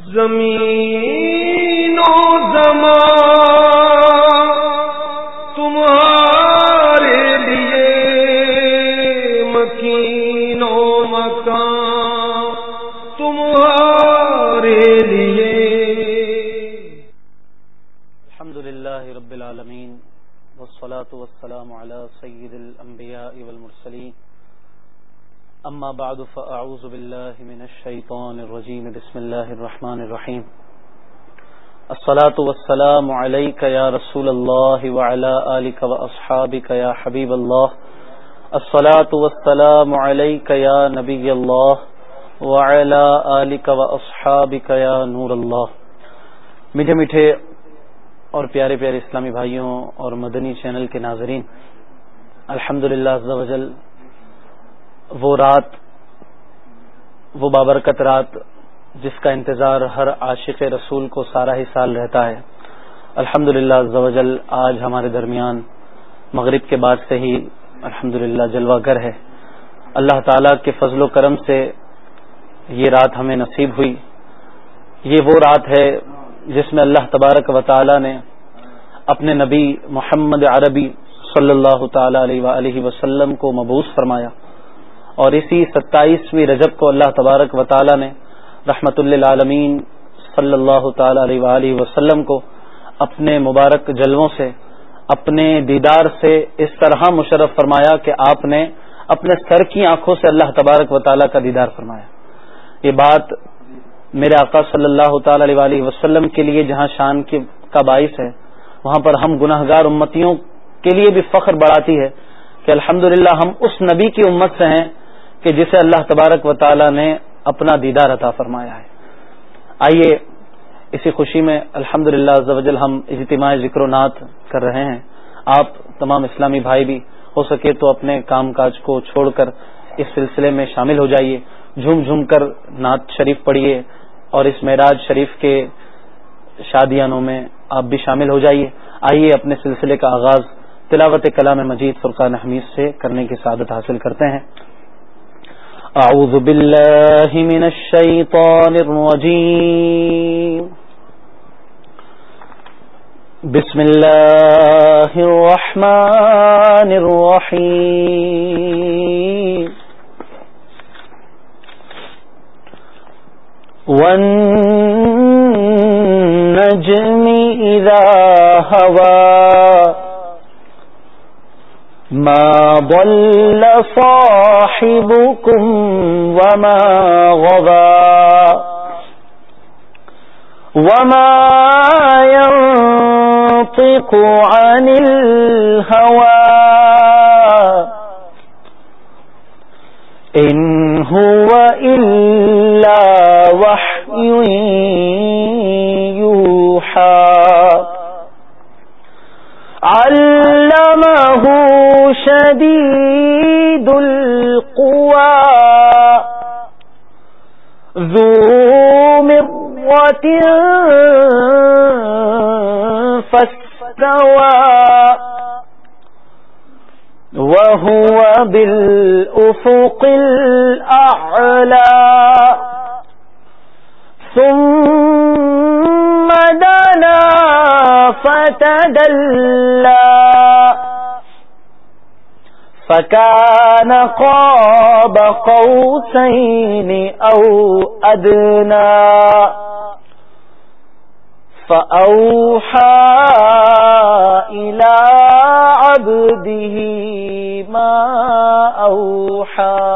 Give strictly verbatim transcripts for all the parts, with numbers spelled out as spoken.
زمین و زمان تمہارے لیے، مکین و مکان تمہارے لیے۔ الحمدللہ رب العالمین والصلاة والسلام علی سید الانبیاء والمرسلین، اما بعد فاعوذ باللہ من الشیطان الرجیم، بسم اللہ الرحمن الرحیم۔ الصلاة والسلام علیک یا رسول اللہ وعلی آلک واصحابک یا حبیب اللہ، الصلاة والسلام علیک یا نبی اللہ وعلی آلک واصحابک یا نور اللہ۔ میٹھے میٹھے اور پیارے پیارے اسلامی بھائیوں اور مدنی چینل کے ناظرین، الحمدللہ عز و جل، وہ رات، وہ بابرکت رات جس کا انتظار ہر عاشق رسول کو سارا ہی سال رہتا ہے، الحمدللہ عز و جل آج ہمارے درمیان مغرب کے بعد سے ہی الحمدللہ جلوہ گر ہے۔ اللہ تعالیٰ کے فضل و کرم سے یہ رات ہمیں نصیب ہوئی۔ یہ وہ رات ہے جس میں اللہ تبارک و تعالی نے اپنے نبی محمد عربی صلی اللہ تعالی علیہ وآلہ وسلم کو مبعوث فرمایا، اور اسی ستائیسویں رجب کو اللہ تبارک و تعالی نے رحمت للعالمین صلی اللہ تعالی علیہ وآلہ وسلم کو اپنے مبارک جلووں سے، اپنے دیدار سے اس طرح مشرف فرمایا کہ آپ نے اپنے سر کی آنکھوں سے اللہ تبارک و تعالی کا دیدار فرمایا۔ یہ بات میرے آقا صلی اللہ تعالی علیہ وآلہ وسلم کے لیے جہاں شان کی کا باعث ہے، وہاں پر ہم گناہگار امتیوں کے لیے بھی فخر بڑھاتی ہے کہ الحمدللہ ہم اس نبی کی امت سے ہیں کہ جسے اللہ تبارک و تعالی نے اپنا دیدار عطا فرمایا ہے۔ آئیے اسی خوشی میں الحمدللہ عز و جل ہم اجتماع ذکر و نعت کر رہے ہیں۔ آپ تمام اسلامی بھائی بھی ہو سکے تو اپنے کام کاج کو چھوڑ کر اس سلسلے میں شامل ہو جائیے، جھوم جھوم کر نعت شریف پڑھیے، اور اس معراج شریف کے شادیانوں میں آپ بھی شامل ہو جائیے۔ آئیے اپنے سلسلے کا آغاز تلاوت کلام مجید فرقان حمید سے کرنے کی سعادت حاصل کرتے ہیں۔ اعوذ باللہ من الشیطان الرجیم، بسم اللہ الرحمن الرحیم۔ وَالنَّجْمِ إِذَا هَوَى مَا ضَلَّ صَاحِبُكُمْ وَمَا غَوَى وَمَا يَنطِقُ عَنِ الْهَوَى إِنْ هُوَ إِلَّا وَحْيٌ يُوحَى عَلَّمَهُ شَدِيدُ الْقُوَى ذُو مِرَّةٍ فَاسْتَوَى وَهُوَ بِالْأُفُقِ الْأَعْلَى ثُمَّ دَنَا فَتَدَلَّى فَكَانَ قَابَ قَوْسَيْنِ أَوْ أَدْنَى فَأَوْحَى إِلَى عَبْدِهِ مَا أَوْحَى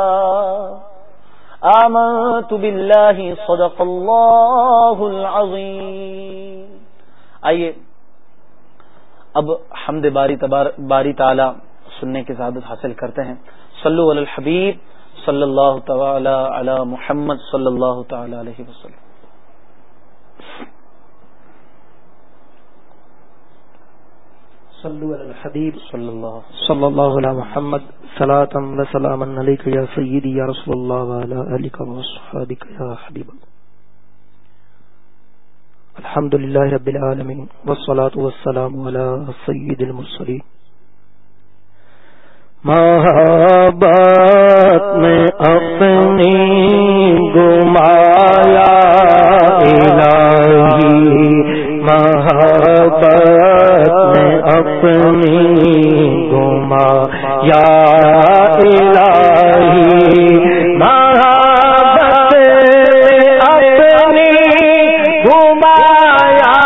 آمنت باللہ صدق اللہ العظیم۔ آئیے اب حمد باری باری تعالی سننے کی سعادت حاصل کرتے ہیں۔ صلو علی الحبیب صلی اللہ تعالی علی محمد صلی اللہ تعالی علیہ وسلم۔ صلو علی الحبیب صلی اللہ صلی اللہ علی محمد صلاۃ و سلام علیک یا سیدی یا رسول اللہ وعلی آلک و اصحابک یا حبیب اللہ۔ الحمدللہ رب العالمین والصلاة والسلام علی سید المرسلین۔ محبت میں اپنی گمایا الہ یا الہی محبت اپنی گھمایا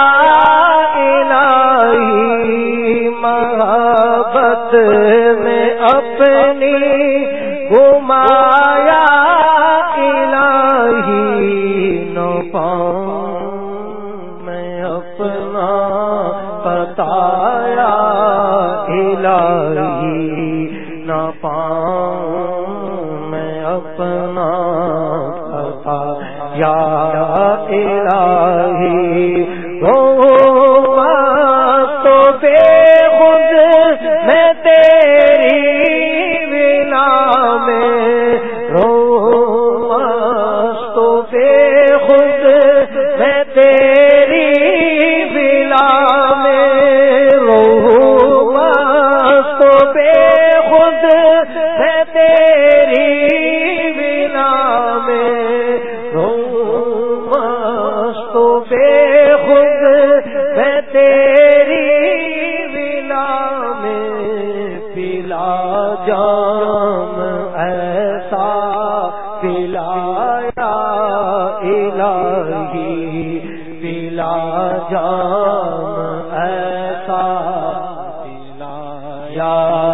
الہی محبت میں اپنی گھمایا الہی نہ پاؤں میں اپنا بتایا الہی نہ پاؤں میں اپنا بتایا الہی وہ تو بے خود میں تیری بنا میں رو تو بے خود میں تیری بلا میں رو تو بے خود میں تیری بلا میں رو تو بے خود میں تیری بلا میں پلا جام ایسا پلایا الہی پلا جام ایسا پلایا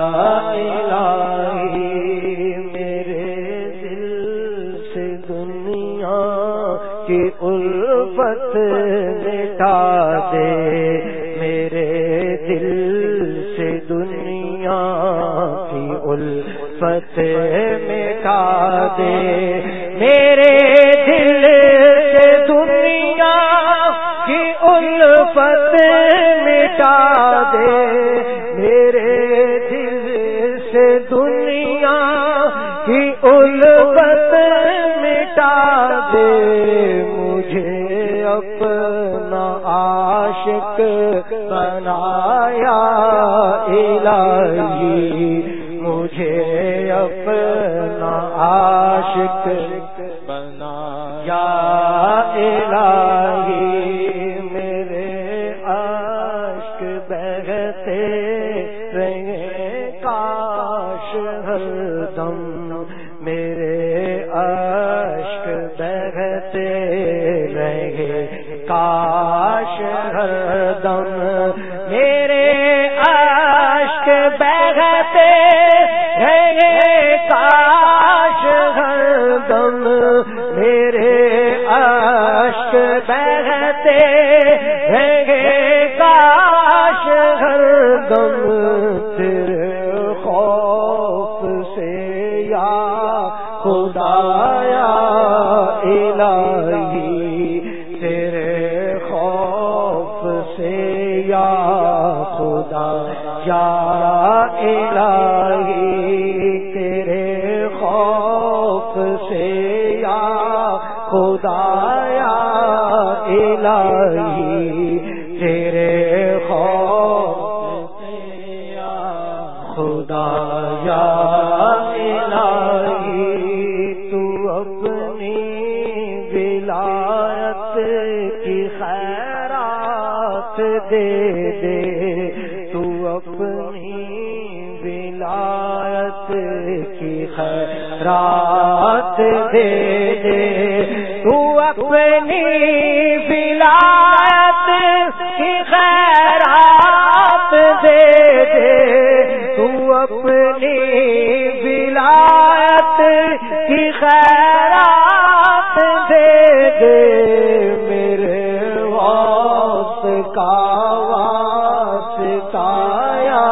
الہی میرے دل سے دنیا کی الفت مٹا دے میرے دل سے دنیا کی الفت مٹا دے میرے دل سے دنیا کی الفت مٹا دے میرے دل سے دنیا کی الفت مٹا دے مجھے اپنا عاشق بنایا الہی مجھے اپنا عاشق بنایا الہی میرے عاشق بہتے رہے کاش ہر دم میرے عاشق بہتے رہے کاش ہر دم میرے عاشق بہتے رہے کاش ہر دم میرے عاشق بہتے رہے کاش ہر دم تیرے خوف سے یا خدایا الہی تیرے خوف سے یا خدا یا الہی تیرے خوف سے یا خدایا الہی تیرے خوف سے یا خدایا الہی تو اپنی ولایت کی خیرات دے دے تو اپنی ولایت کی خیرات دے دے تو اپنی ولایت کی خیرات دے دے تو اپنی ولایت کی خیرات دے دے میرے واسطے کا واسطہ یا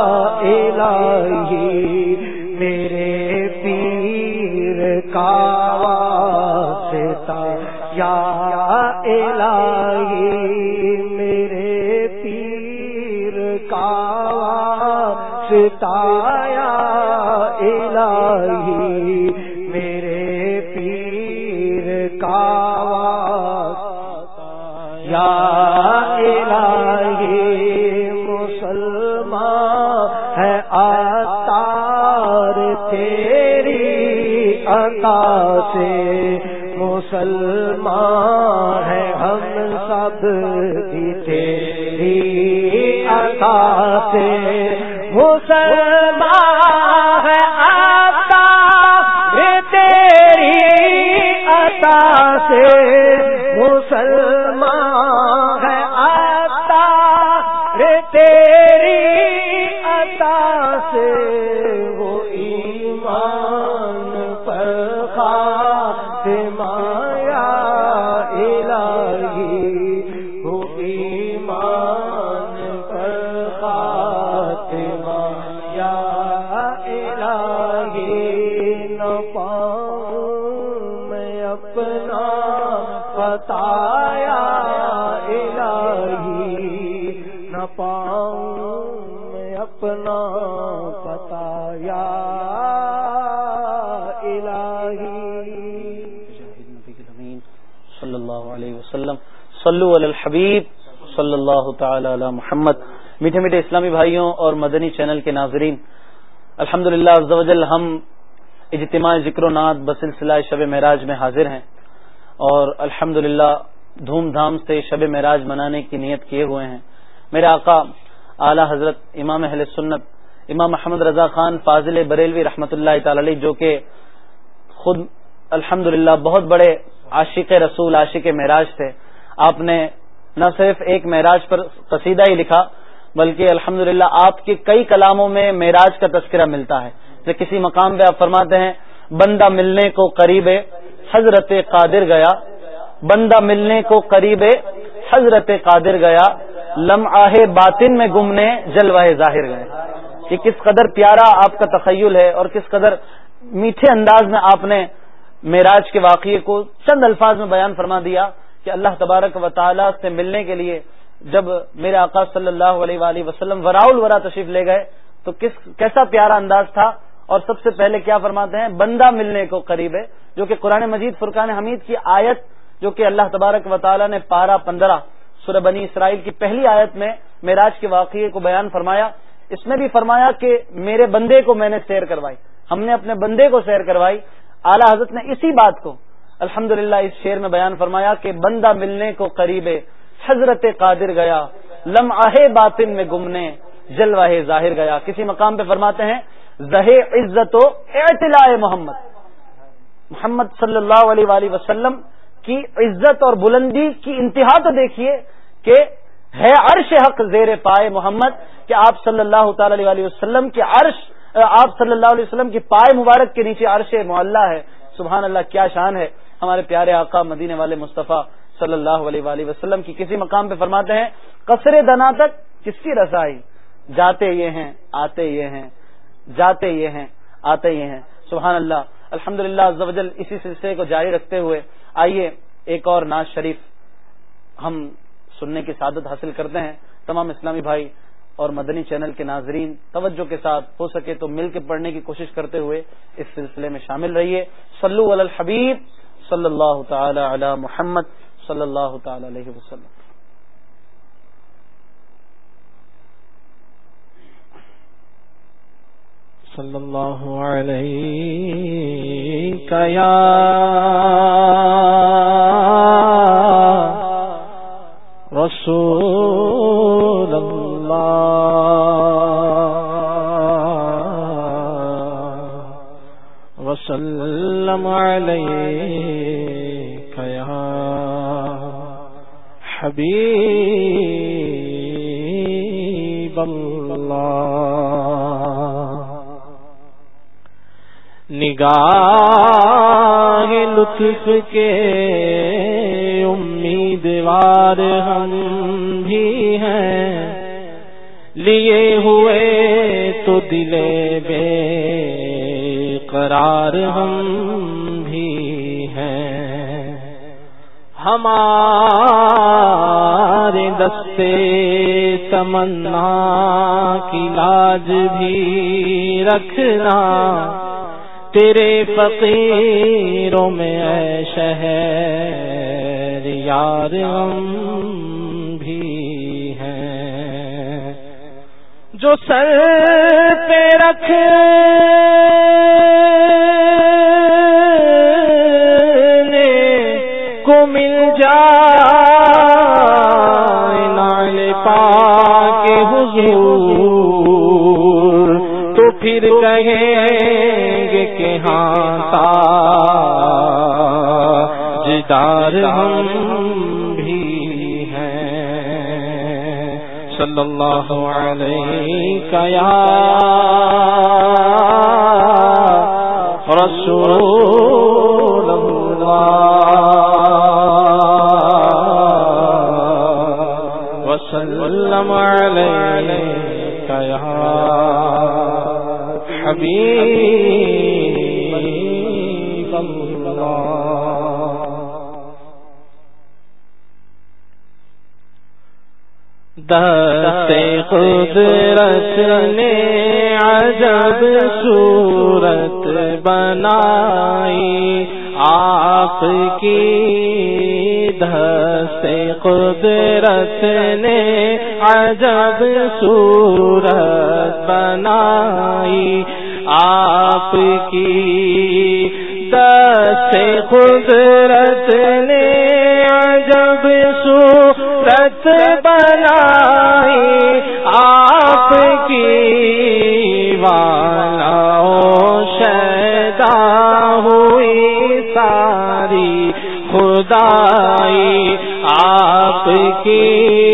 الہی میرے پیر کا واسطہ یا الہی میرے پیر کا واسطہ یا الہی میرے پیر کا واسطہ یا الہی مسلمان ہے عطار تیری عطا سے مسلمان ہے ہم سب بھی تیری عطا سے مسلمان مسلمان ہے عطا رے تیری عطا سے وہ ایمان پر خاتمہ یا الہی وہ ایمان پر خاتمہ یا الہی نہ پاؤں میں اپنا بتایا الہی نہ پاؤں میں اپنا بتایا صلی اللہ علیہ وسلم صلو علی الحبیب صلی اللہ تعالی علی محمد. میٹھے میٹھے اسلامی بھائیوں اور مدنی چینل کے ناظرین، الحمدللہ عز و جل ہم اجتماع ذکر و نعت بسلسلہ شب معراج میں حاضر ہیں اور الحمدللہ دھوم دھام سے شب معراج منانے کی نیت کیے ہوئے ہیں. میرے آقا اعلی حضرت امام اہل سنت امام محمد رضا خان فاضل بریلوی رحمۃ اللہ تعالی علیہ، جو کہ خود الحمدللہ بہت بڑے عاشق رسول عاشق معراج تھے، آپ نے نہ صرف ایک معراج پر قصیدہ ہی لکھا بلکہ الحمدللہ آپ کے کئی کلاموں میں معراج کا تذکرہ ملتا ہے. جیسے کسی مقام پہ آپ فرماتے ہیں بندہ ملنے کو قریب حضرت قادر گیا، بندہ ملنے کو قریب حضرت قادر گیا، لمعہ باطن میں گمنے جلوہ ظاہر گئے. یہ کس قدر پیارا آپ کا تخیل ہے اور کس قدر میٹھے انداز میں آپ نے معراج کے واقعے کو چند الفاظ میں بیان فرما دیا کہ اللہ تبارک و تعالی سے ملنے کے لیے جب میرے آقا صلی اللہ علیہ وآلہ وسلم وراء الورا تشریف لے گئے تو کس کیسا پیارا انداز تھا. اور سب سے پہلے کیا فرماتے ہیں، بندہ ملنے کو قریب ہے، جو کہ قرآن مجید فرقان حمید کی آیت جو کہ اللہ تبارک و تعالی نے پارہ پندرہ سورہ بنی اسرائیل کی پہلی آیت میں معراج کے واقعے کو بیان فرمایا. اس میں بھی فرمایا کہ میرے بندے کو میں نے سیر کروائی، ہم نے اپنے بندے کو سیر کروائی. اعلی حضرت نے اسی بات کو الحمدللہ اس شعر میں بیان فرمایا کہ بندہ ملنے کو قریب حضرت قادر گیا، لمعہ باطن میں گمنے جلوہ ظاہر گیا. کسی مقام پہ فرماتے ہیں زہے عزت و اعتلاء محمد، محمد صلی اللہ علیہ وآلہ وسلم کی عزت اور بلندی کی انتہا تو دیکھیے کہ ہے عرش حق زیر پائے محمد، کہ آپ صلی اللہ تعالی علیہ وآلہ وسلم کی عرش آپ صلی اللہ علیہ وسلم کی پائے مبارک کے نیچے عرش معلّہ ہے. سبحان اللہ، کیا شان ہے ہمارے پیارے آقا مدینے والے مصطفیٰ صلی اللہ علیہ وآلہ وسلم کی. کسی مقام پہ فرماتے ہیں قصر دنا تک کس کی رسائی، جاتے یہ ہیں آتے یہ ہیں، جاتے یہ ہیں آتے یہ ہیں. سبحان اللہ. الحمدللہ عز و جل اسی سلسلے کو جاری رکھتے ہوئے آئیے ایک اور نعت شریف ہم سننے کی سعادت حاصل کرتے ہیں. تمام اسلامی بھائی اور مدنی چینل کے ناظرین توجہ کے ساتھ ہو سکے تو مل کے پڑھنے کی کوشش کرتے ہوئے اس سلسلے میں شامل رہیے. صلو علی الحبیب صلی اللہ تعالی علی محمد صلی اللہ تعالی علیہ وسلم. صلی اللہ علیہ یا رسول اللہ وسلم علیک یا حبیب اللہ. نگاہ لطف کے امیدوار ہم بھی ہیں، لیے ہوئے تو دل بے قرار ہم بھی ہیں. ہمارے دستے تمنا کی لاج بھی رکھنا، تیرے فقیروں میں اے شہر یار ہم بھی ہیں. جو سر پہ رکھنے کو مل جائے نال پاک حضور تو پھر کہیں کہ ہاں تاجدار ہم ہم بھی ہیں صلی اللہ علیہ یا رسول اللہ وسلم علیک یا حبیب اللہ. دست قدرت نے عجب صورت بنائی آپ کی. دست قدرت نے عجب صورت بنائی آپ کی. دست قدرت نے عجب صورت بنائی آپ کی. والا شیدا ہوئی ساری خدائی آپ کی.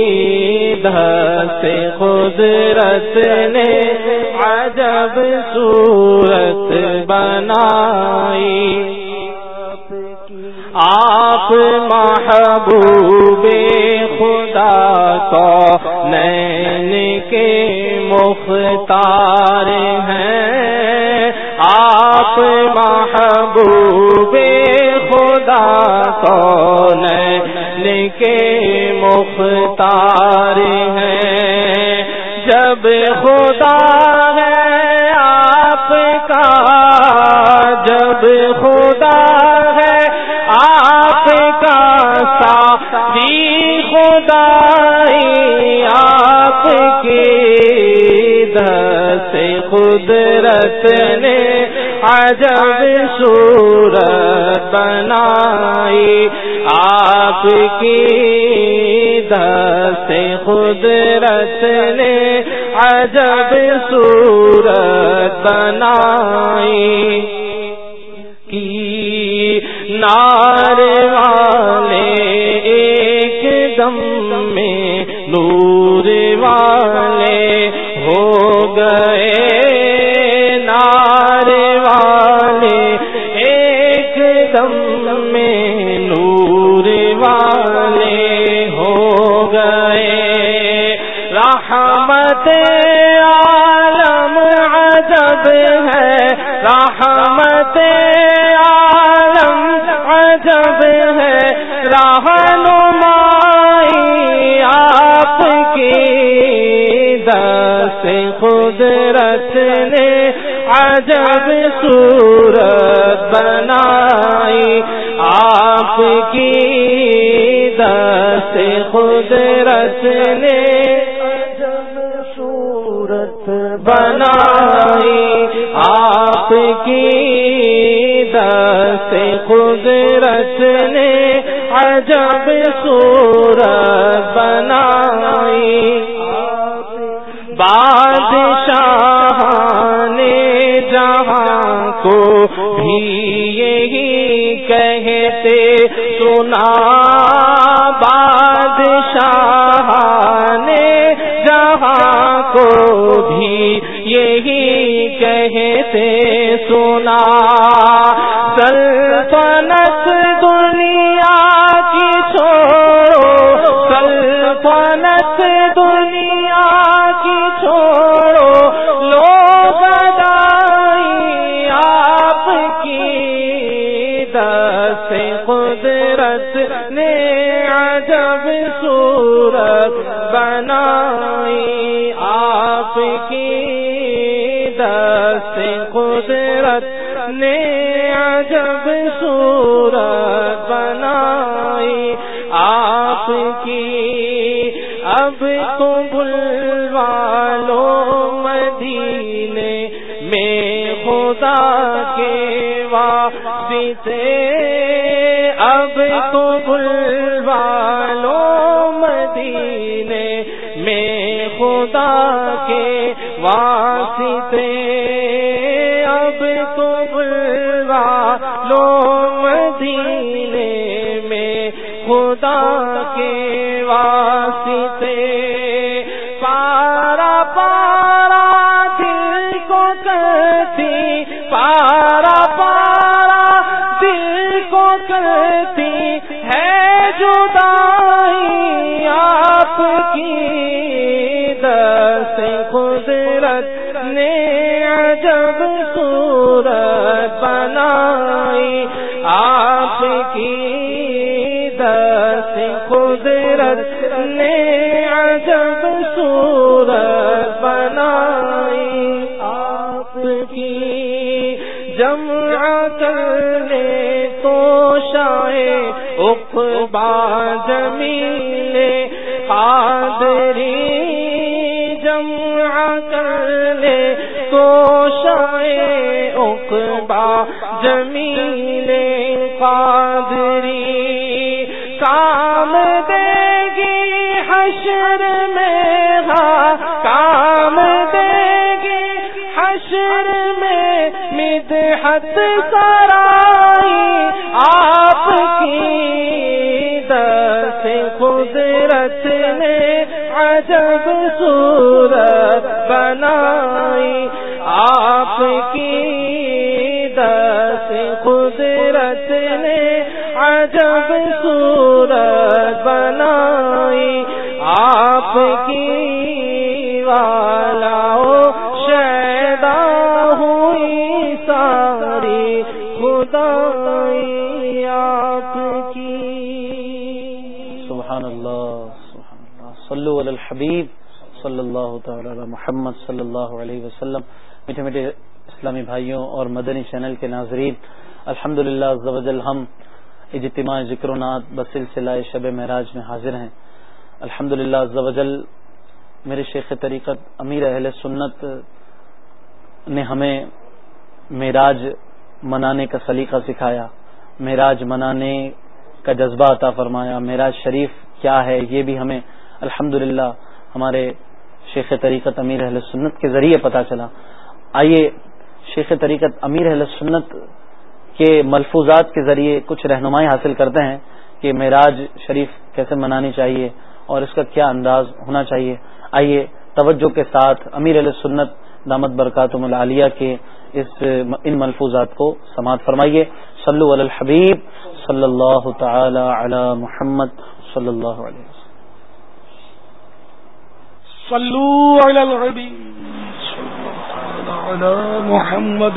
دست قدرت نے عجب صورت بنائی آپ محبوب خدا کو نین کے مختار ہیں. آپ محبوب خدا کو نین کے مختار ہیں. جب خدا ہے آپ کا جب خدا ہے آپ کا ساری خدائی آپ کی. دست قدرت نے عجب صورت بنائی آپ کی. دست قدرت نے عجب صورت بنائی کی. نار والے ایک دم میں نور والے ہو گئے. نار والے ایک دم میں نور والے ہو گئے. رحمت عالم عجب ہے رحمت عالم عجب ہے. رہنمائی آپ کی. دست قدرت نے عجب صورت بنائی آپ کی. دست قدرت نے عجب صورت بنائی آپ کی. دست قدرت نے عجب صورت بنائی. بادشاہ نے جہاں کو بھی یہی کہتے سنا. بادشاہ نے جہاں کو بھی یہی کہتے سنا. سلطنت دنیا کی چھوڑو سلطنت دنیا کی چھوڑو لوگ گدائی آپ کی. دست قدرت نے عجب صورت بنائی آپ کی. دست قدرت نے عجب صورت بنائی آپ کی. اب تو بلوا لو مدینے میں خدا کے واسطے. اب تو بلوا لو مدینے میں خدا کے واسطے. اب تو بلوا لو مدینے میں خدا کے واسطے پارا پارا دل کو کرتی پارا پارا دل کو کرتی ہے جدائی آپ کی دست قدرت نے عجب صورت بنائی آپ کی دست قدرت نے عجب صورت بنائی آپ کی جمع کر لے تو شاید عقبہ جمیل قادری جمع کر لے تو شاید عقبہ جمیل قادری کام دے گی حشر میں ہاں کام دے گی حشر میں مدحت سرائی آپ کی دست قدرت نے عجب صورت بنائی آپ کی دست قدرت نے عجب صورت بنائی آپ کی والا شیدا ہوئی ساری خدائی آپ کی. سبحان اللہ سبحان اللہ صلو علی الحبیب صلی اللہ تعالی علی محمد صلی اللہ علیہ وسلم. میٹھے میٹھے اسلامی بھائیوں اور مدنی چینل کے ناظرین، الحمدللہ عز و جل ہم اجتماع ذکر و نعت بسلسلہ شب معراج میں حاضر ہیں. الحمدللہ عز و جل میرے شیخ طریقت امیر اہل سنت نے ہمیں معراج منانے کا سلیقہ سکھایا، معراج منانے کا جذبہ عطا فرمایا. معراج شریف کیا ہے یہ بھی ہمیں الحمدللہ ہمارے شیخ طریقت امیر اہل سنت کے ذریعے پتہ چلا. آئیے شیخ طریقت امیر اہل سنت کے ملفوظات کے ذریعے کچھ رہنمائی حاصل کرتے ہیں کہ معراج شریف کیسے منانی چاہیے اور اس کا کیا انداز ہونا چاہیے. آئیے توجہ کے ساتھ امیر اہل سنت دامت برکاتہم العالیہ کے اس ان ملفوظات کو سماعت فرمائیے. صلو علی الحبیب صلی اللہ تعالی علی محمد صلی اللہ علیہ وسلم. صلو علی الحبیب صلی اللہ علی محمد.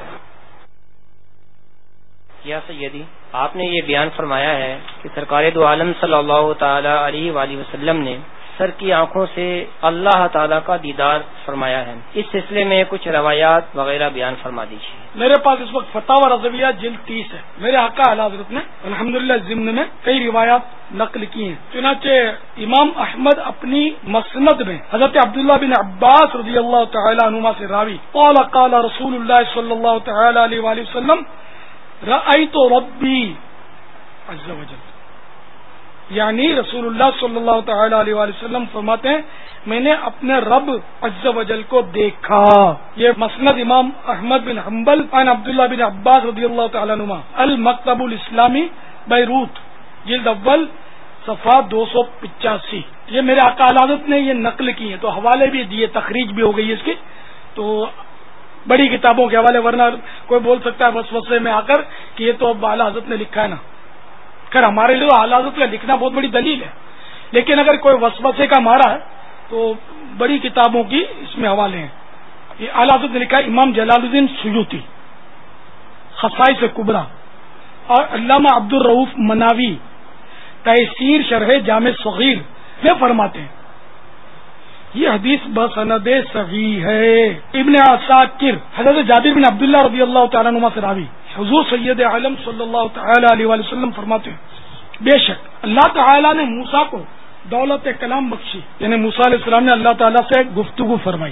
یا سیدی، آپ نے یہ بیان فرمایا ہے کہ سرکار دو عالم صلی اللہ تعالی علیہ وآلہ وسلم نے سر کی آنکھوں سے اللہ تعالیٰ کا دیدار فرمایا ہے. اس سلسلے میں کچھ روایات وغیرہ بیان فرما دیجیے. میرے پاس اس وقت فتاوی رضویہ جلد تیس ہے. میرے آقا اعلی حضرت نے الحمدللہ ضمن میں کئی روایات نقل کی ہیں. چنانچہ امام احمد اپنی مسند میں حضرت عبداللہ بن عباس رضی اللہ تعالی عنہما سے راوی قال قال رسول اللہ صلی اللہ تعالی علیہ وآلہ وسلم رأیت ربی عز وجل، یعنی رسول اللہ صلی اللہ تعالی علیہ وآلہ وسلم فرماتے ہیں میں نے اپنے رب عز وجل کو دیکھا. یہ مسند امام احمد بن حنبل عن عبداللہ بن عباس رضی اللہ تعالی عنہما، المکتب الاسلامی بیروت، جلد اول صفحہ دو سو پچاسی. یہ میرے آقا اعلی حضرت نے یہ نقل کی ہیں، تو حوالے بھی دیے، تخریج بھی ہو گئی اس کی. تو بڑی کتابوں کے حوالے، ورنہ کوئی بول سکتا ہے وسوسے میں آ کر کہ یہ تو اعلی حضرت نے لکھا ہے نا. خیر ہمارے لیے اعلی حضرت کا لکھنا بہت بڑی دلیل ہے، لیکن اگر کوئی وسوسے کا مارا ہے تو بڑی کتابوں کی اس میں حوالے ہیں. یہ اعلی حضرت نے لکھا ہے امام جلال الدین سیوطی خصائص کبریٰ، اور علامہ عبد الرؤوف مناوی تیسیر شرح جامع صغیر میں فرماتے ہیں یہ حدیث بسند صحیح ہے. ابن عساکر حضرت جابر بن عبداللہ رضی اللہ تعالیٰ عنہما سے راوی حضور سید عالم صلی اللہ تعالی علیہ وآلہ وسلم فرماتے ہیں بے شک اللہ تعالیٰ نے موسیٰ کو دولت کلام بخشی، یعنی موسیٰ علیہ السلام نے اللہ تعالیٰ سے گفتگو فرمائی،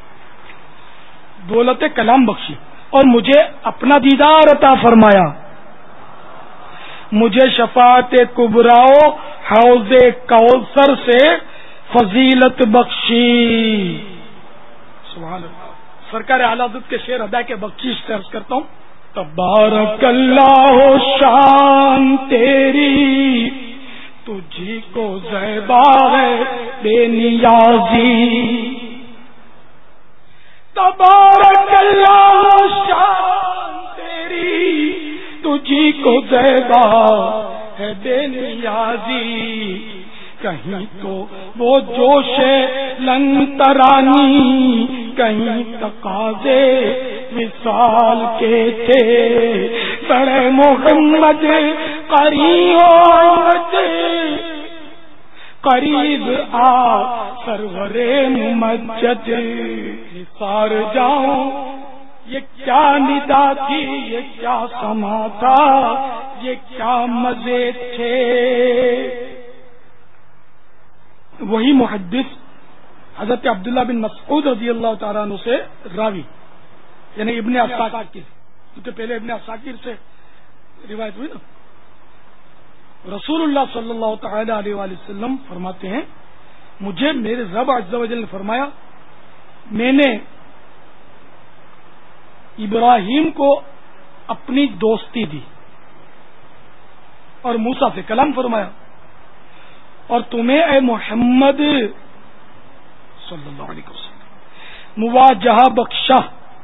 دولت کلام بخشی، اور مجھے اپنا دیدار عطا فرمایا، مجھے شفاعت کبریٰ حوض کوثر سے فضیلت بخشی. سبحان اللہ. سرکار اعلی حضرت کے شعر ادا کے بخشش سے عرض کرتا ہوں. تبارک اللہ شان تیری تجھی کو زیبا ہے بے نیازی، تبارک اللہ شان تیری تجھی کو زیبا ہے بے نیازی، کہیں تو وہ جوش لن ترانی کہیں تقاضے وصال کے تھے، بڑے محمد قریب قریب آ سرور ممجد، سار جاؤں یہ کیا ندا تھی، یہ کیا سما تھا، یہ کیا مزے تھے۔ وہی محدث حضرت عبداللہ بن مسعود رضی اللہ تعالیٰ عنہ سے راوی، یعنی ابن عساکر، کیونکہ پہلے ابن عساکر سے روایت ہوئی نا۔ رسول اللہ صلی اللہ تعالی علیہ وآلہ وسلم فرماتے ہیں مجھے میرے رب عز و جل نے فرمایا میں نے ابراہیم کو اپنی دوستی دی اور موسیٰ سے کلام فرمایا، اور تمہیں اے محمد صلی اللہ علیہ وسلم مواجہہ بخشا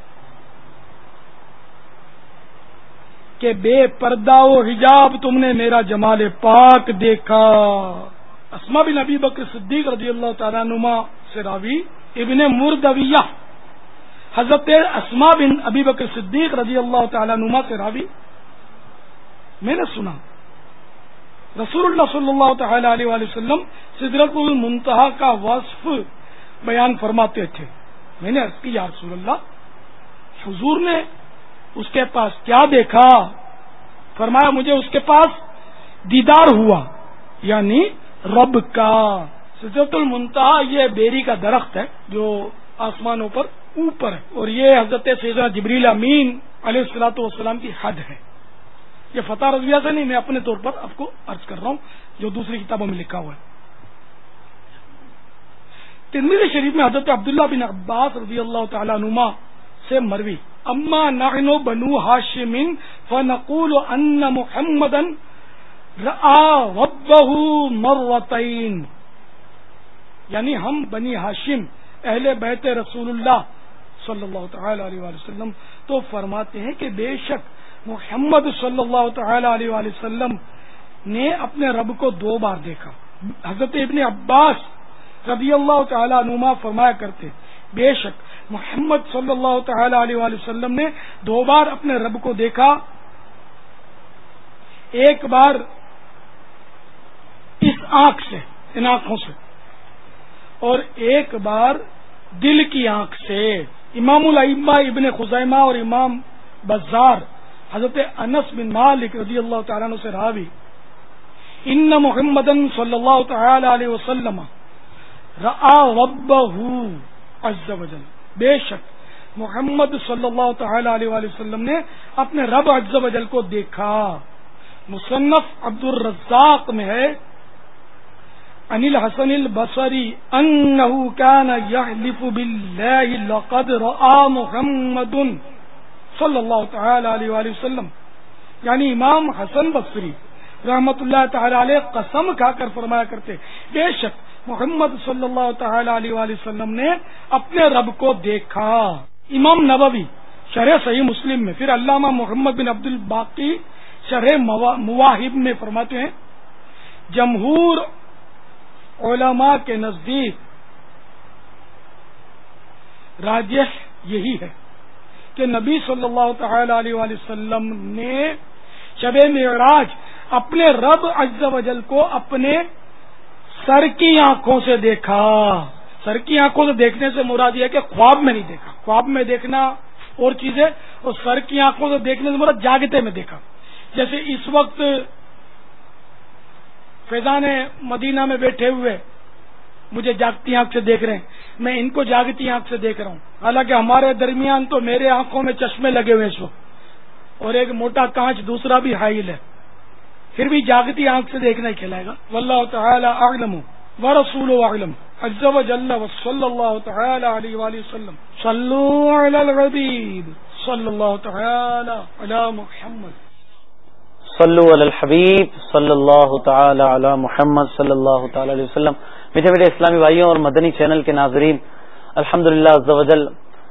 کہ بے پردہ و حجاب تم نے میرا جمال پاک دیکھا۔ اسماء بن ابی بکر صدیق رضی اللہ تعالیٰ عنہما سے راوی ابن مردویہ، حضرت اسماء بن ابی بکر صدیق رضی اللہ تعالیٰ عنہما سے راوی میں نے سنا رسول اللہ صلی اللہ تعالی علیہ وآلہ وسلم سدرۃ المنتہا کا وصف بیان فرماتے تھے۔ میں نے عرض کی یا رسول اللہ حضور نے اس کے پاس کیا دیکھا؟ فرمایا مجھے اس کے پاس دیدار ہوا، یعنی رب کا۔ سدرۃ المنتہا یہ بیری کا درخت ہے جو آسمانوں پر اوپر ہے، اور یہ حضرت سیدنا جبریل امین علیہ الصلوۃ والسلام کی حد ہے۔ یہ فتح رضویہ سے نہیں، میں اپنے طور پر آپ کو عرض کر رہا ہوں جو دوسری کتابوں میں لکھا ہوا ہے۔ ترمذی شریف میں حضرت عبداللہ بن عباس رضی اللہ تعالی عنہما سے مروی اما نحن بنو ہاشم فنقول ان محمدا رأى ربه مرتين، یعنی ہم بنی ہاشم اہل بیت رسول اللہ صلی اللہ تعالی علیہ وآلہ وسلم تو فرماتے ہیں کہ بے شک محمد صلی اللہ تعالی علیہ وآلہ وسلم نے اپنے رب کو دو بار دیکھا۔ حضرت ابن عباس رضی اللہ تعالی عنہما فرمایا کرتے بے شک محمد صلی اللہ تعالی علیہ وآلہ وسلم نے دو بار اپنے رب کو دیکھا، ایک بار اس آنکھ سے، ان آنکھوں سے، اور ایک بار دل کی آنکھ سے۔ امام الائمہ ابن خزیمہ اور امام بزار حضرت انس بن مالک رضی اللہ تعالیٰ عنہ سے راوی ان محمدن صلی اللہ تعالی علیہ وسلم رأى ربه عز وجل، بے شک محمد صلی اللہ تعالی علیہ وآلہ وسلم نے اپنے رب عز وجل کو دیکھا۔ مصنف عبد الرزاق میں ہے عن الحسن البصری انه كان يحلف بالله لقد رأى محمد صلی اللہ تعالی علیہ وآلہ وسلم، یعنی امام حسن بصری رحمت اللہ تعالی علیہ قسم کھا کر فرمایا کرتے بے شک محمد صلی اللہ تعالی علیہ وآلہ وسلم نے اپنے رب کو دیکھا۔ امام نووی شرح صحیح مسلم میں، پھر علامہ محمد بن عبد الباقی شرح مواہب میں فرماتے ہیں جمہور علماء کے نزدیک راجح یہی ہے کہ نبی صلی اللہ تعالی علیہ وآلہ وسلم نے شب معراج اپنے رب عز و جل کو اپنے سر کی آنکھوں سے دیکھا۔ سر کی آنکھوں سے دیکھنے سے مراد یہ ہے کہ خواب میں نہیں دیکھا، خواب میں دیکھنا اور چیزیں، اور سر کی آنکھوں سے دیکھنے سے مراد جاگتے میں دیکھا۔ جیسے اس وقت فیضان مدینہ میں بیٹھے ہوئے مجھے جاگتی آنکھ سے دیکھ رہے ہیں، میں ان کو جاگتی آنکھ سے دیکھ رہا ہوں، حالانکہ ہمارے درمیان تو میرے آنکھوں میں چشمے لگے ہوئے اس وقت، اور ایک موٹا کانچ دوسرا بھی حائل ہے، پھر بھی جاگتی آنکھ سے دیکھنا ہی کھلائے گا۔ واللہ تعالی اعلم ورسولہ اعلم عز و جل وصلی اللہ تعالی علیہ وآلہ وسلم صلوا علی الحبیب صلی اللہ تعالی علی محمد صلو علی الحبیب صلی اللہ تعالی علی محمد صلی اللہ تعالی علیہ وسلم. میٹھے میٹھے اسلامی بھائیوں اور مدنی چینل کے ناظرین، الحمدللہ عز وجل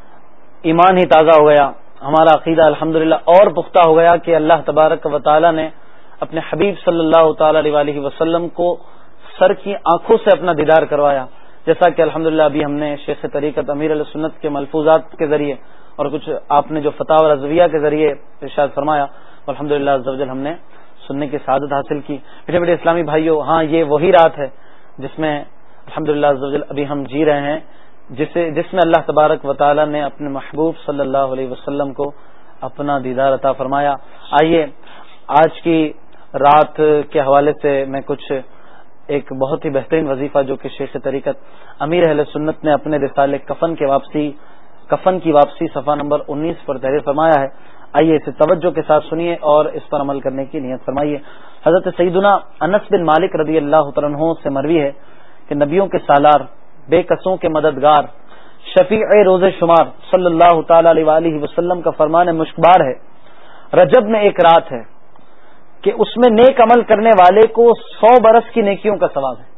ایمان ہی تازہ ہو گیا، ہمارا عقیدہ الحمدللہ اور پختہ ہو گیا کہ اللہ تبارک و تعالی نے اپنے حبیب صلی اللہ تعالی علیہ وسلم کو سر کی آنکھوں سے اپنا دیدار کروایا، جیسا کہ الحمدللہ ابھی ہم نے شیخ طریقت امیر علیہ سنت کے ملفوظات کے ذریعے اور کچھ آپ نے جو فتاوی رضویہ کے ذریعے ارشاد فرمایا، الحمدللہ عز وجل ہم نے سننے کی سعادت حاصل کی. میٹھے میٹھے اسلامی بھائیوں، ہاں یہ وہی رات ہے جس میں الحمدللہ عز وجل ابھی ہم جی رہے ہیں، جسے جس میں اللہ تبارک و تعالی نے اپنے محبوب صلی اللہ علیہ وسلم کو اپنا دیدار عطا فرمایا. آئیے آج کی رات کے حوالے سے میں کچھ ایک بہت ہی بہترین وظیفہ جو کہ شیخ طریقت امیر اہل سنت نے اپنے رسالے کفن کے واپسی کفن کی واپسی صفحہ نمبر انیس پر تحریر فرمایا ہے، آئیے اسے توجہ کے ساتھ سنیے اور اس پر عمل کرنے کی نیت فرمائیے. حضرت سیدنا انس بن مالک رضی اللہ تعالیٰ عنہ سے مروی ہے کہ نبیوں کے سالار، بے کسوں کے مددگار، شفیع روز شمار صلی اللہ تعالی علیہ وآلہ وسلم کا فرمان مشکبار ہے، رجب میں ایک رات ہے کہ اس میں نیک عمل کرنے والے کو سو برس کی نیکیوں کا ثواب ہے،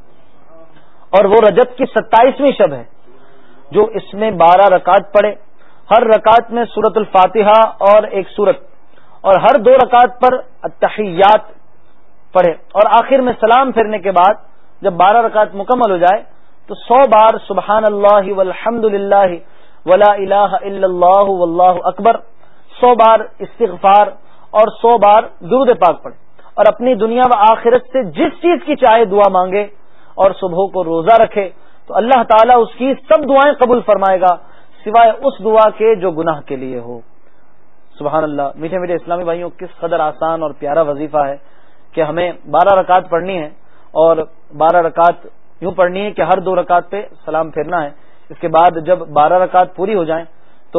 اور وہ رجب کی ستائیسویں شب ہے جو اس میں بارہ رکعت پڑھے، ہر رکعت میں سورۃ الفاتحہ اور ایک سورت، اور ہر دو رکعت پر التحیات پڑھے، اور آخر میں سلام پھرنے کے بعد جب بارہ رکعت مکمل ہو جائے تو سو بار سبحان اللہ والحمد للہ ولا الہ الا اللہ واللہ اکبر، سو بار استغفار اور سو بار درود پاک پڑھے، اور اپنی دنیا و آخرت سے جس چیز کی چاہے دعا مانگے، اور صبح کو روزہ رکھے تو اللہ تعالیٰ اس کی سب دعائیں قبول فرمائے گا سوائے اس دعا کے جو گناہ کے لیے ہو. سبحان اللہ. میٹھے میٹھے اسلامی بھائیوں، کس قدر آسان اور پیارا وظیفہ ہے کہ ہمیں بارہ رکعت پڑھنی ہے، اور بارہ رکعت یوں پڑھنی ہے کہ ہر دو رکعت پہ سلام پھیرنا ہے. اس کے بعد جب بارہ رکعت پوری ہو جائیں تو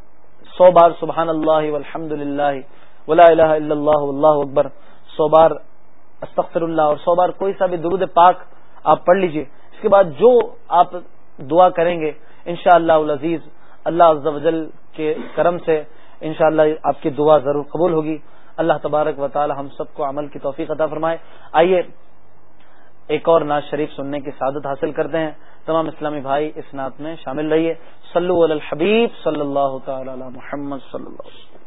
سو بار سبحان اللہ والحمد للہ ولا الہ الا اللہ واللہ اکبر، سو بار استغفر اللہ، اور سو بار کوئی سا بھی درود پاک آپ پڑھ لیجئے. اس کے بعد جو آپ دعا کریں گے انشاءاللہ العزیز اللہ عز و جل کے کرم سے انشاءاللہ آپ کی دعا ضرور قبول ہوگی. اللہ تبارک و تعالی ہم سب کو عمل کی توفیق عطا فرمائے. آئیے ایک اور نعت شریف سننے کی سعادت حاصل کرتے ہیں. تمام اسلامی بھائی اس نعت میں شامل رہیے. صلو علی الحبیب صلی اللہ تعالی علی محمد صلی اللہ علیہ وسلم.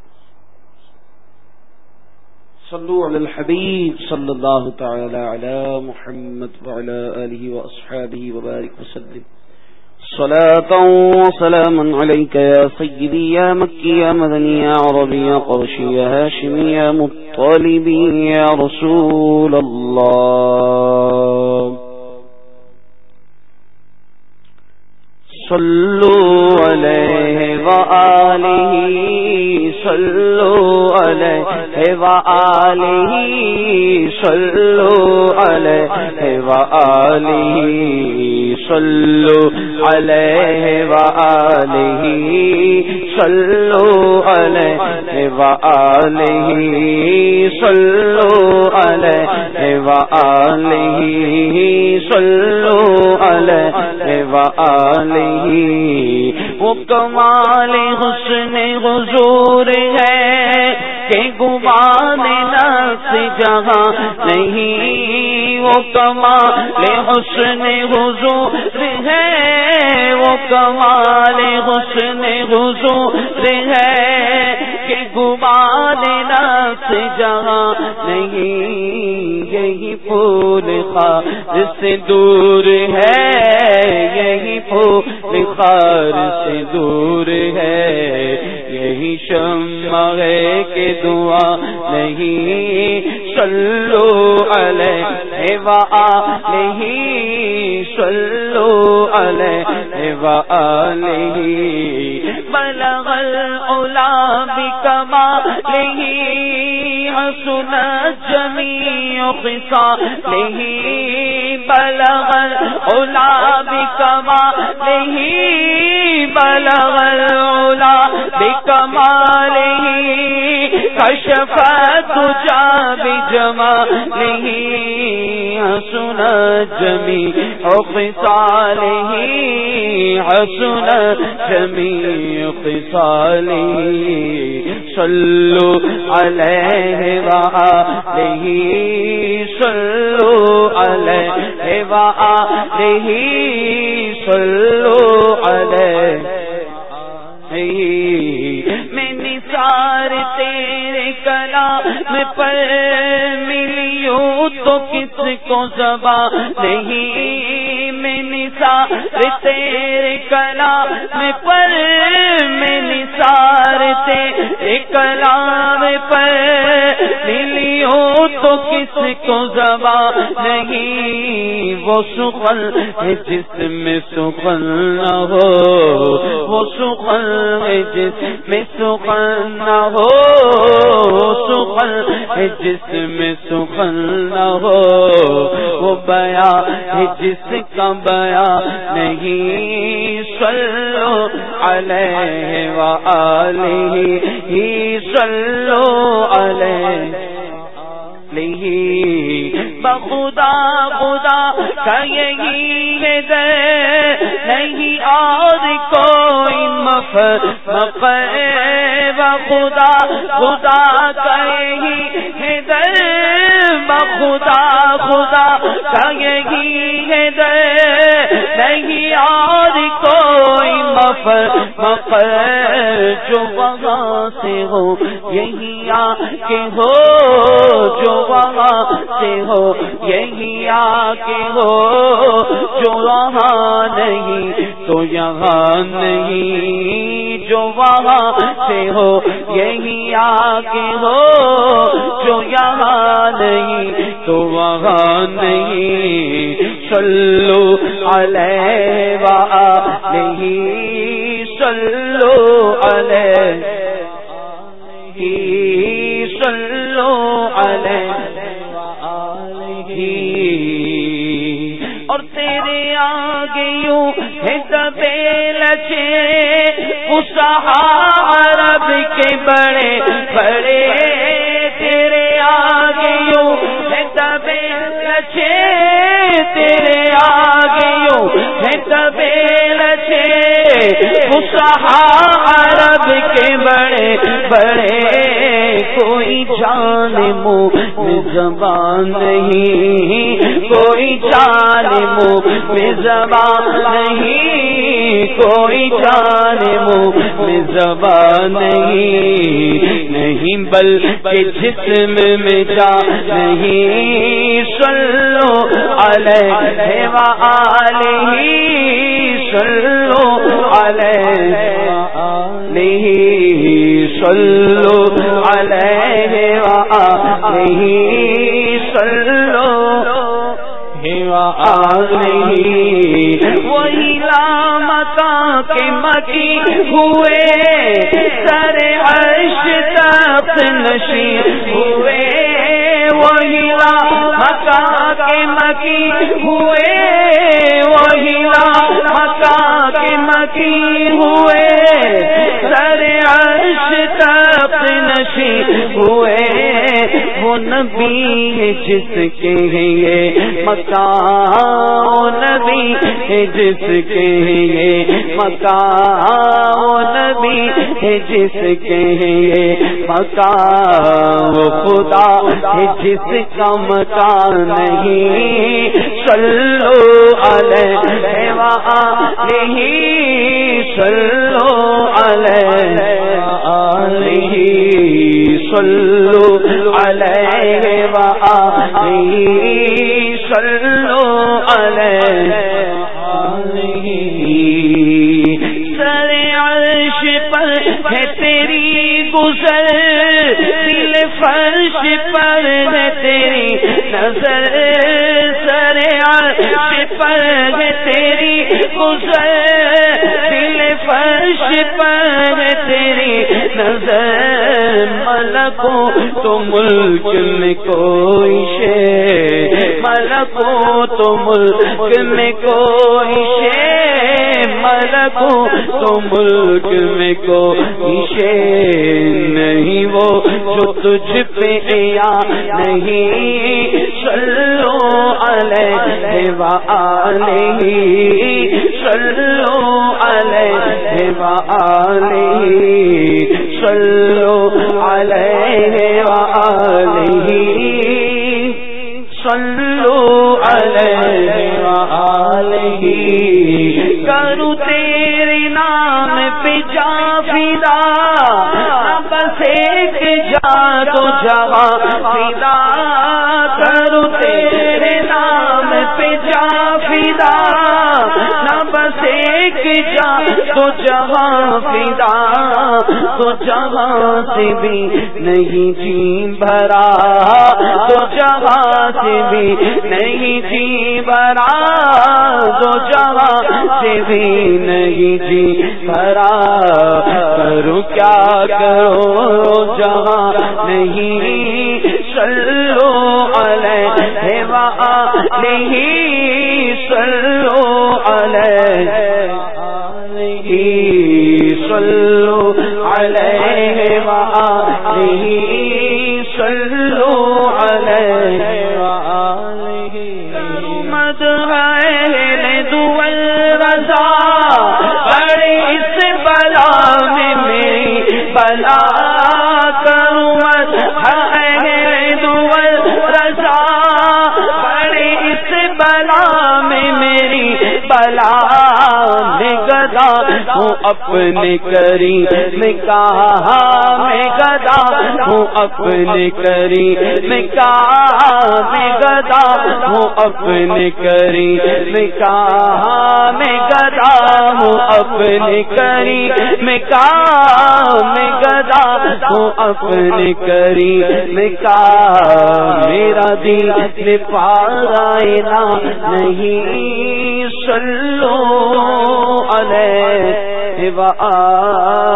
صلو علی الحبیب صلی اللہ تعالی علی محمد وعلی آلہ واصحابہ وبارک وسلم. صلاة وسلاما عليك يا سيدي يا مكي يا مدني يا عربي يا قرشي يا هاشمي يا مطلبي يا رسول الله. صلوا عليه وآله صلوا عليه وآله صلوا عليه وآله صلوا عليه وآله صلوا عليه وآله صلوا عليه وآله صلوا عليه وآله. وہ کمال حسن حضور ہے کہ گمان نفس جہاں نہیں، وہ کمال حسن حضور ہے، وہ کمال حسن حضور ہے کہ گمان نفس جہاں نہیں. یہی پھول خار سے دور ہے، یہی پھول خار سے دور ہے، یہی شمع ہے کہ دعا نہیں. صلو علیہ وآلہ صلو علیہ وآلہ. بلغ العلا بکمالہ حسنت جمیع خصالہ. بلغ العلا بکمالہ بلغ العلا بکمالہ کشفت تجا بجمالہ حسن جمیع خصالہ حسن جمیع خصالہ صلو علیہ وآلہ صلو علیہ وآلہ صلو علیہ میں نثار تیرے کلام پر ملیوں تو کس کو زبان نہیں، میں نثار تیرے کلام پر میں نثار تیرے کلام پر ملیوں تو کس کو زبان نہیں، وہ سخن ہے جس میں سخن نہ ہو، وہ سخن ہے جس میں سخن نہ ہو، سخن ہے جس میں سخن نہ ہو، وہ بیان ہے جس کا بیان نہیں، صلو علیہ وآلہ صلو علیہ بخدا خدا کا یہی ہے در نہیں اور کوئی مفر بخدا خدا کا یہی ہے در بخدا خدا کا یہی ہے در نہیں اور کوئی مفر مفر جو وہاں سے ہو یہی آ کے ہو، جو وہاں سے ہو یہی آ کے ہو، جو وہاں نہیں تو یہاں نہیں، جو وہاں سے ہو یہی آ کے ہو، جو یہاں نہیں تو وہاں نہیں، صلو علیہ وآلہ صلو علیہ صلو علیہ اور تیرے آگے یوں ہے دبے لچے فصحاء عرب کے بڑے بڑے، تیرے آگے یوں ہے دبے لچے، تیرے آگے یوں ہے دبے لچے فصحاء عرب کے بڑے بڑے، کوئی جان منہ زبان نہیں، کوئی جان منہ زبان نہیں، کوئی جان منہ زبان نہیں، نہیں بلکہ جسم میں جان نہیں، صلو علیہ وآلہ صلو علیہ صلو علیہ وآلہ صلو وآلہ وہی لامکاں کے مکی ہوئے سر عرش تخت نشین ہوئے، وہی لامکاں کے مکی ہوئے، وہی لامکاں کے مکی ہوئے سر عرش تخت نشین ہوئے، وہ نبی ہے جس کے یہ مکان، وہ نبی ہے جس کے یہ مکان، وہ نبی ہے جس کے یہ مکان، وہ خدا ہے جس کا مکان نہیں، صلو علیہ وآلہ صلو علیہ وآلہ صلو علیہ وآلہ صلو علیہ سر عرش پر ہے تیری گزر، دل فرش پر ہے تیری نظر، سر عرش پر ہے تیری گزر، دل فرش پر ہے تیری نظر، ملکوں تو ملک میں کوئی شے، ملکوں تو ملک میں کوئی شے، ملکوں تو ملک میں کوئی شے نہیں، وہ جو تجھ پہ یا نہیں صلو علیہ وآلہ صلو علیہ وآلہ صلو علیہ وآلہ صلو علیہ وآلہ کروں تیرے نام پہ جا فدا بس ایک جا تو جہاں فدا کروں تیرے نام پہ جا فدا نہ بس ایک جا تو جہاں فدا تو جہاں سے بھی نہیں جی بھرا تو جہاں سے بھی نہیں جی بھرا تو جہاں سے بھی نہیں جی بھرا کروں کیا کرو جہاں نہیں صلو علیہ وآلہ صلو علیہ صلو علیہ وآلہ صلو علیہ وآلہ مدحِ دول رضا بڑی اس بلا میں میری بلا کروں مدحِ دول رضا بڑی اس بلا میں میری بلا گدا ہوں اپنے کریم کہا میں گدا ہوں اپنے کریم کہا میں گدا ہوں اپنے کریم کہا میں گدا ہوں اپنے کریم کہا میں گدا ہوں اپنے کریم کہا میرا دل میں پارائنا نہیں صلو علیہ وآلہ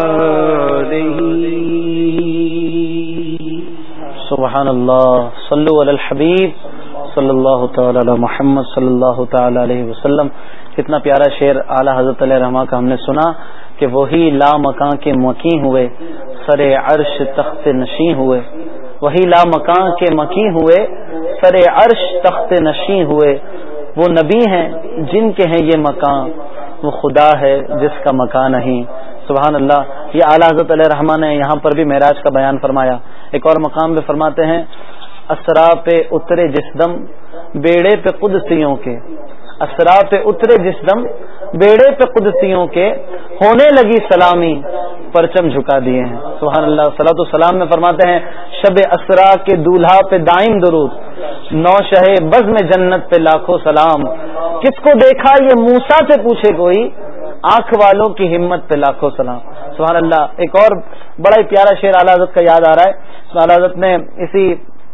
سبحان اللہ صلو علی الحبیب صلی اللہ تعالی علی محمد صلی اللہ تعالی علیہ وسلم. کتنا پیارا شعر اعلیٰ حضرت علیہ رحمہ کا ہم نے سنا کہ وہی لا مکان کے مکی ہوئے سر عرش تخت نشیں ہوئے. وہی لا مکان کے مکی ہوئے سر عرش تخت نشیں ہوئے. وہ نبی ہیں جن کے ہیں یہ مکان وہ خدا ہے جس کا مکان نہیں. سبحان اللہ. یہ اعلیٰ حضرت علیہ رحمہ نے یہاں پر بھی معراج کا بیان فرمایا. ایک اور مقام پہ فرماتے ہیں اسرا پہ اترے جس دم بیڑے پہ قدسیوں کے. اسرا پہ اترے جس دم بیڑے پہ قدسیوں کے ہونے لگی سلامی پرچم جھکا دیے ہیں. سبحان اللہ. صلاۃ السلام میں فرماتے ہیں شب اسرا کے دولہا پہ دائم درود نو شہ بز میں جنت پہ لاکھوں سلام. کس کو دیکھا یہ موسیٰ سے پوچھے کوئی آنکھ والوں کی ہمت پہ لاکھوں سلام. سبحان اللہ. ایک اور بڑا ہی پیارا شعر اعلیٰ حضرت کا یاد آ رہا ہے. اعلیٰ حضرت نے اسی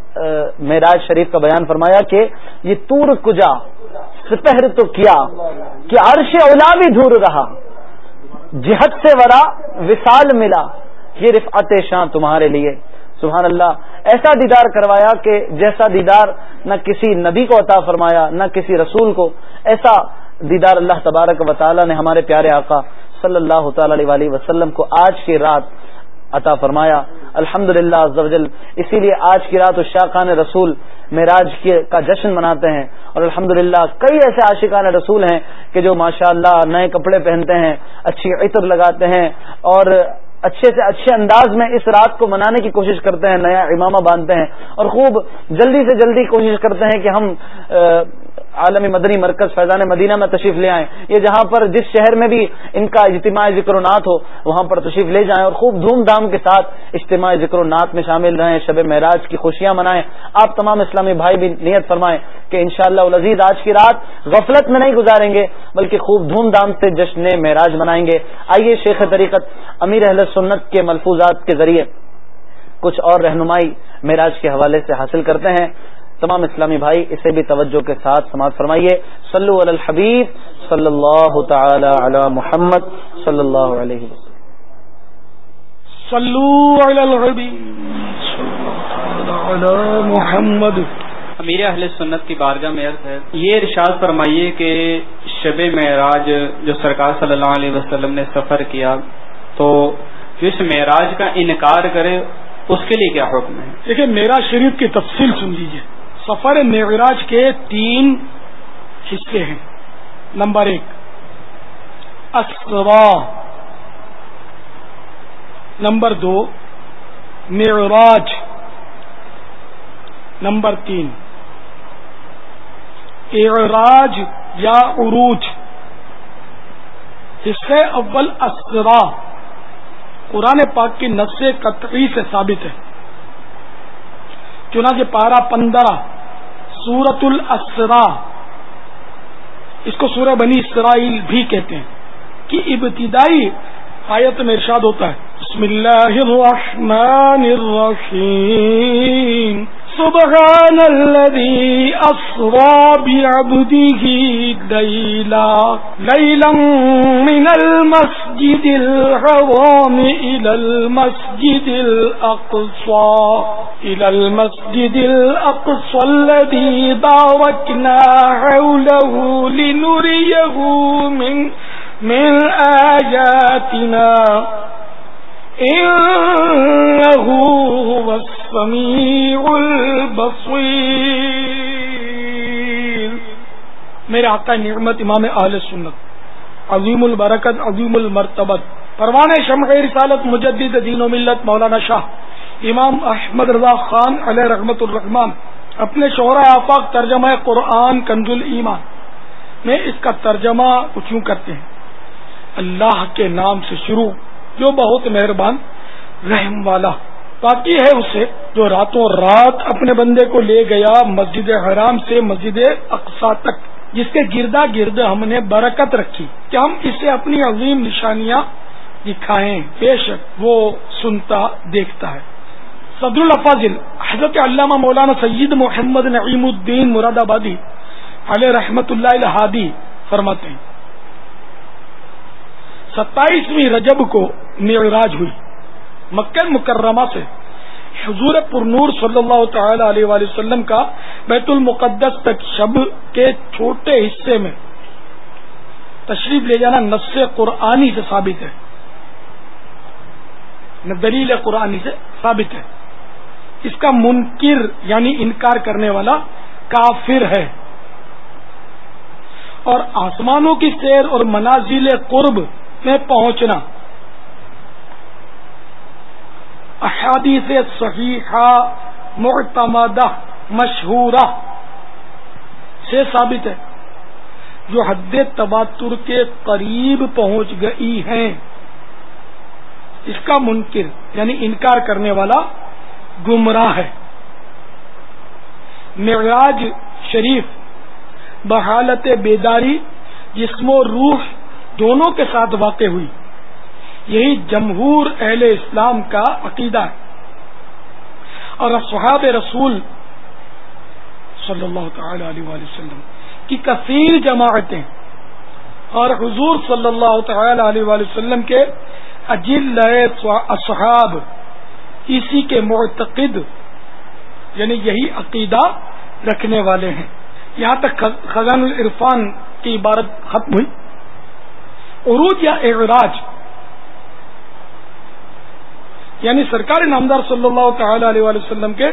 معراج شریف کا بیان فرمایا کہ یہ تور کجا سپہر تو کیا کہ عرش اولا بھی دھور رہا جہت سے ورا وصال ملا یہ رفعت شان تمہارے لیے. سبحان اللہ. ایسا دیدار کروایا کہ جیسا دیدار نہ کسی نبی کو عطا فرمایا نہ کسی رسول کو. ایسا دیدار اللہ تبارک و تعالی نے ہمارے پیارے آقا صلی اللہ تعالی علیہ وسلم کو آج کی رات عطا فرمایا. الحمدللہ عز و جل. اسی لیے آج کی رات عشاقان رسول معراج کا جشن مناتے ہیں اور الحمدللہ کئی ایسے عاشقان رسول ہیں کہ جو ماشاءاللہ نئے کپڑے پہنتے ہیں اچھی عطر لگاتے ہیں اور اچھے سے اچھے انداز میں اس رات کو منانے کی کوشش کرتے ہیں. نیا امامہ باندھتے ہیں اور خوب جلدی سے جلدی کوشش کرتے ہیں کہ ہم عالمی مدنی مرکز فیضان مدینہ میں تشریف لے آئیں. یہ جہاں پر جس شہر میں بھی ان کا اجتماع ذکر و نعت ہو وہاں پر تشریف لے جائیں اور خوب دھوم دھام کے ساتھ اجتماع ذکر و نعت میں شامل رہیں. شب معراج کی خوشیاں منائیں. آپ تمام اسلامی بھائی بھی نیت فرمائیں کہ انشاءاللہ العزیز آج کی رات غفلت میں نہیں گزاریں گے بلکہ خوب دھوم دھام سے جشن معراج منائیں گے. آئیے شیخ طریقت امیر اہل سنت کے ملفوظات کے ذریعے کچھ اور رہنمائی معراج کے حوالے سے حاصل کرتے ہیں. تمام اسلامی بھائی اسے بھی توجہ کے ساتھ سماعت فرمائیے. صلو علی الحبیب صلی اللہ تعالی علی محمد صلی اللہ علیہ وسلم. صلو علی الحبیب صلی اللہ علی محمد. امیر اہل سنت کی بارگاہ میں عرض ہے یہ ارشاد فرمائیے کہ شب معراج جو سرکار صلی اللہ علیہ وسلم نے سفر کیا تو جو اس معراج کا انکار کرے اس کے لیے کیا حکم ہے؟ دیکھیں معراج شریف کی تفصیل سن لیجیے. سفر معراج کے تین حصے ہیں. نمبر ایک اسرا، نمبر دو معراج، نمبر تین اعراج یا عروج. حصے اول اسرا قرآن پاک کی نص قطعی سے ثابت ہے. چنانچہ پارہ پندرہ سورۃ الاسرا، اس کو سورہ بنی اسرائیل بھی کہتے ہیں، کی ابتدائی آیت میں ارشاد ہوتا ہے بسم اللہ الرحمن الرحیم سبحان الذی اسری بعبده لیلا لیلا من المسجد الحرام الى المسجد الاقصى الى المسجد الاقصى الذي باركنا حوله لنريه من من آیاتنا انه هو السمیع البصیر. میرے آقا نعمت امام اہل سنت عظیم البرکت عظیم المرتبت پروان شمع رسالت مجدد دین و ملت مولانا شاہ امام احمد رضا خان علیہ رحمت الرحمان اپنے شعرا آفاق ترجمہ قرآن کنز الایمان میں اس کا ترجمہ کچھ یوں کرتے ہیں: اللہ کے نام سے شروع جو بہت مہربان رحم والا، باقی ہے اسے جو راتوں رات اپنے بندے کو لے گیا مسجد حرام سے مسجد اقصی تک، جس کے گردا گرد ہم نے برکت رکھی کہ ہم اسے اپنی عظیم نشانیاں دکھائیں. بے شک وہ سنتا دیکھتا ہے. صدر الافاضل حضرت علامہ مولانا سید محمد نعیم الدین مراد آبادی علیہ رحمت اللہ الہادی فرماتے ہیں ستائیسویں رجب کو معراج ہوئی. مکہ مکرمہ سے حضور پرنور صلی اللہ تعالی علیہ وآلہ وسلم کا بیت المقدس تک شب کے چھوٹے حصے میں تشریف لے جانا نص قرآنی سے ثابت ہے، دلیل قرآنی سے ثابت ہے. اس کا منکر یعنی انکار کرنے والا کافر ہے. اور آسمانوں کی سیر اور منازل قرب میں پہنچنا احادیث صحیحہ معتمدہ مشہورہ سے ثابت ہے جو حد تواتر کے قریب پہنچ گئی ہیں. اس کا منکر یعنی انکار کرنے والا گمراہ ہے. معراج شریف بحالت بیداری جسم و روح دونوں کے ساتھ واقع ہوئی. یہی جمہور اہل اسلام کا عقیدہ ہے. اور اصحاب رسول صلی اللہ تعالی علیہ وآلہ وسلم کی کثیر جماعتیں اور حضور صلی اللہ تعالی علیہ وآلہ وسلم کے اجل اصحاب اسی کے معتقد یعنی یہی عقیدہ رکھنے والے ہیں. یہاں تک خزان العرفان کی عبارت ختم ہوئی. عروج یا اعراج یعنی سرکار نامدار صلی اللہ تعالی علیہ وآلہ وسلم کے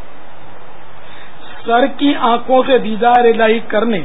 سر کی آنکھوں سے دیدار الہی کرنے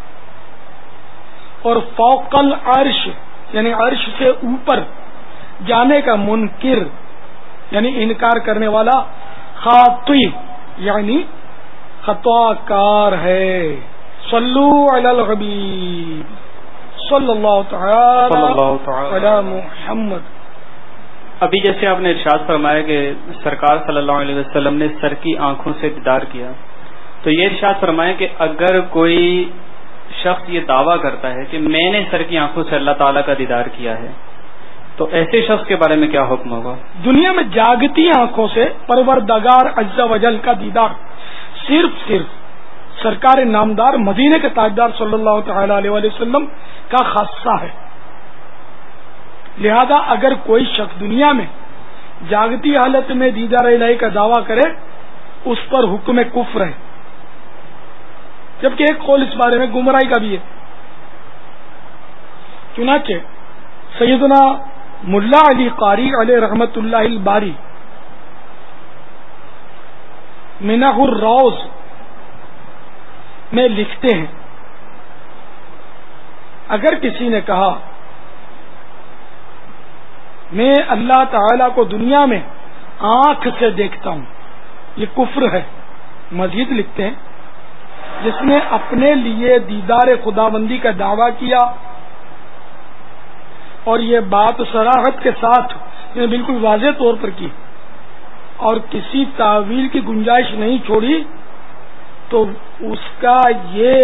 اور فوق العرش یعنی عرش سے اوپر جانے کا منکر یعنی انکار کرنے والا خاطی یعنی خطا کار ہے. صلو علی الحبیب صلی اللہ تعالی علی محمد. ابھی جیسے آپ نے ارشاد فرمایا کہ سرکار صلی اللہ علیہ وسلم نے سر کی آنکھوں سے دیدار کیا، تو یہ ارشاد فرمایا کہ اگر کوئی شخص یہ دعویٰ کرتا ہے کہ میں نے سر کی آنکھوں سے اللہ تعالیٰ کا دیدار کیا ہے تو ایسے شخص کے بارے میں کیا حکم ہوگا؟ دنیا میں جاگتی آنکھوں سے پروردگار عز و جل کا دیدار صرف صرف سرکار نامدار مدینے کے تاجدار صلی اللہ تعالی علیہ وآلہ وسلم کا خاصہ ہے. لہذا اگر کوئی شخص دنیا میں جاگتی حالت میں دیدار الہی کا دعویٰ کرے اس پر حکم کفر ہے، جبکہ ایک قول اس بارے میں گمراہی کا بھی ہے. چنانچہ سیدنا ملا علی قاری علیہ رحمت اللہ الباری منح الروز میں لکھتے ہیں، اگر کسی نے کہا میں اللہ تعالی کو دنیا میں آنکھ سے دیکھتا ہوں، یہ کفر ہے۔ مزید لکھتے ہیں جس نے اپنے لیے دیدار خداوندی کا دعویٰ کیا اور یہ بات صراحت کے ساتھ نے بالکل واضح طور پر کی اور کسی تعویل کی گنجائش نہیں چھوڑی، تو اس کا یہ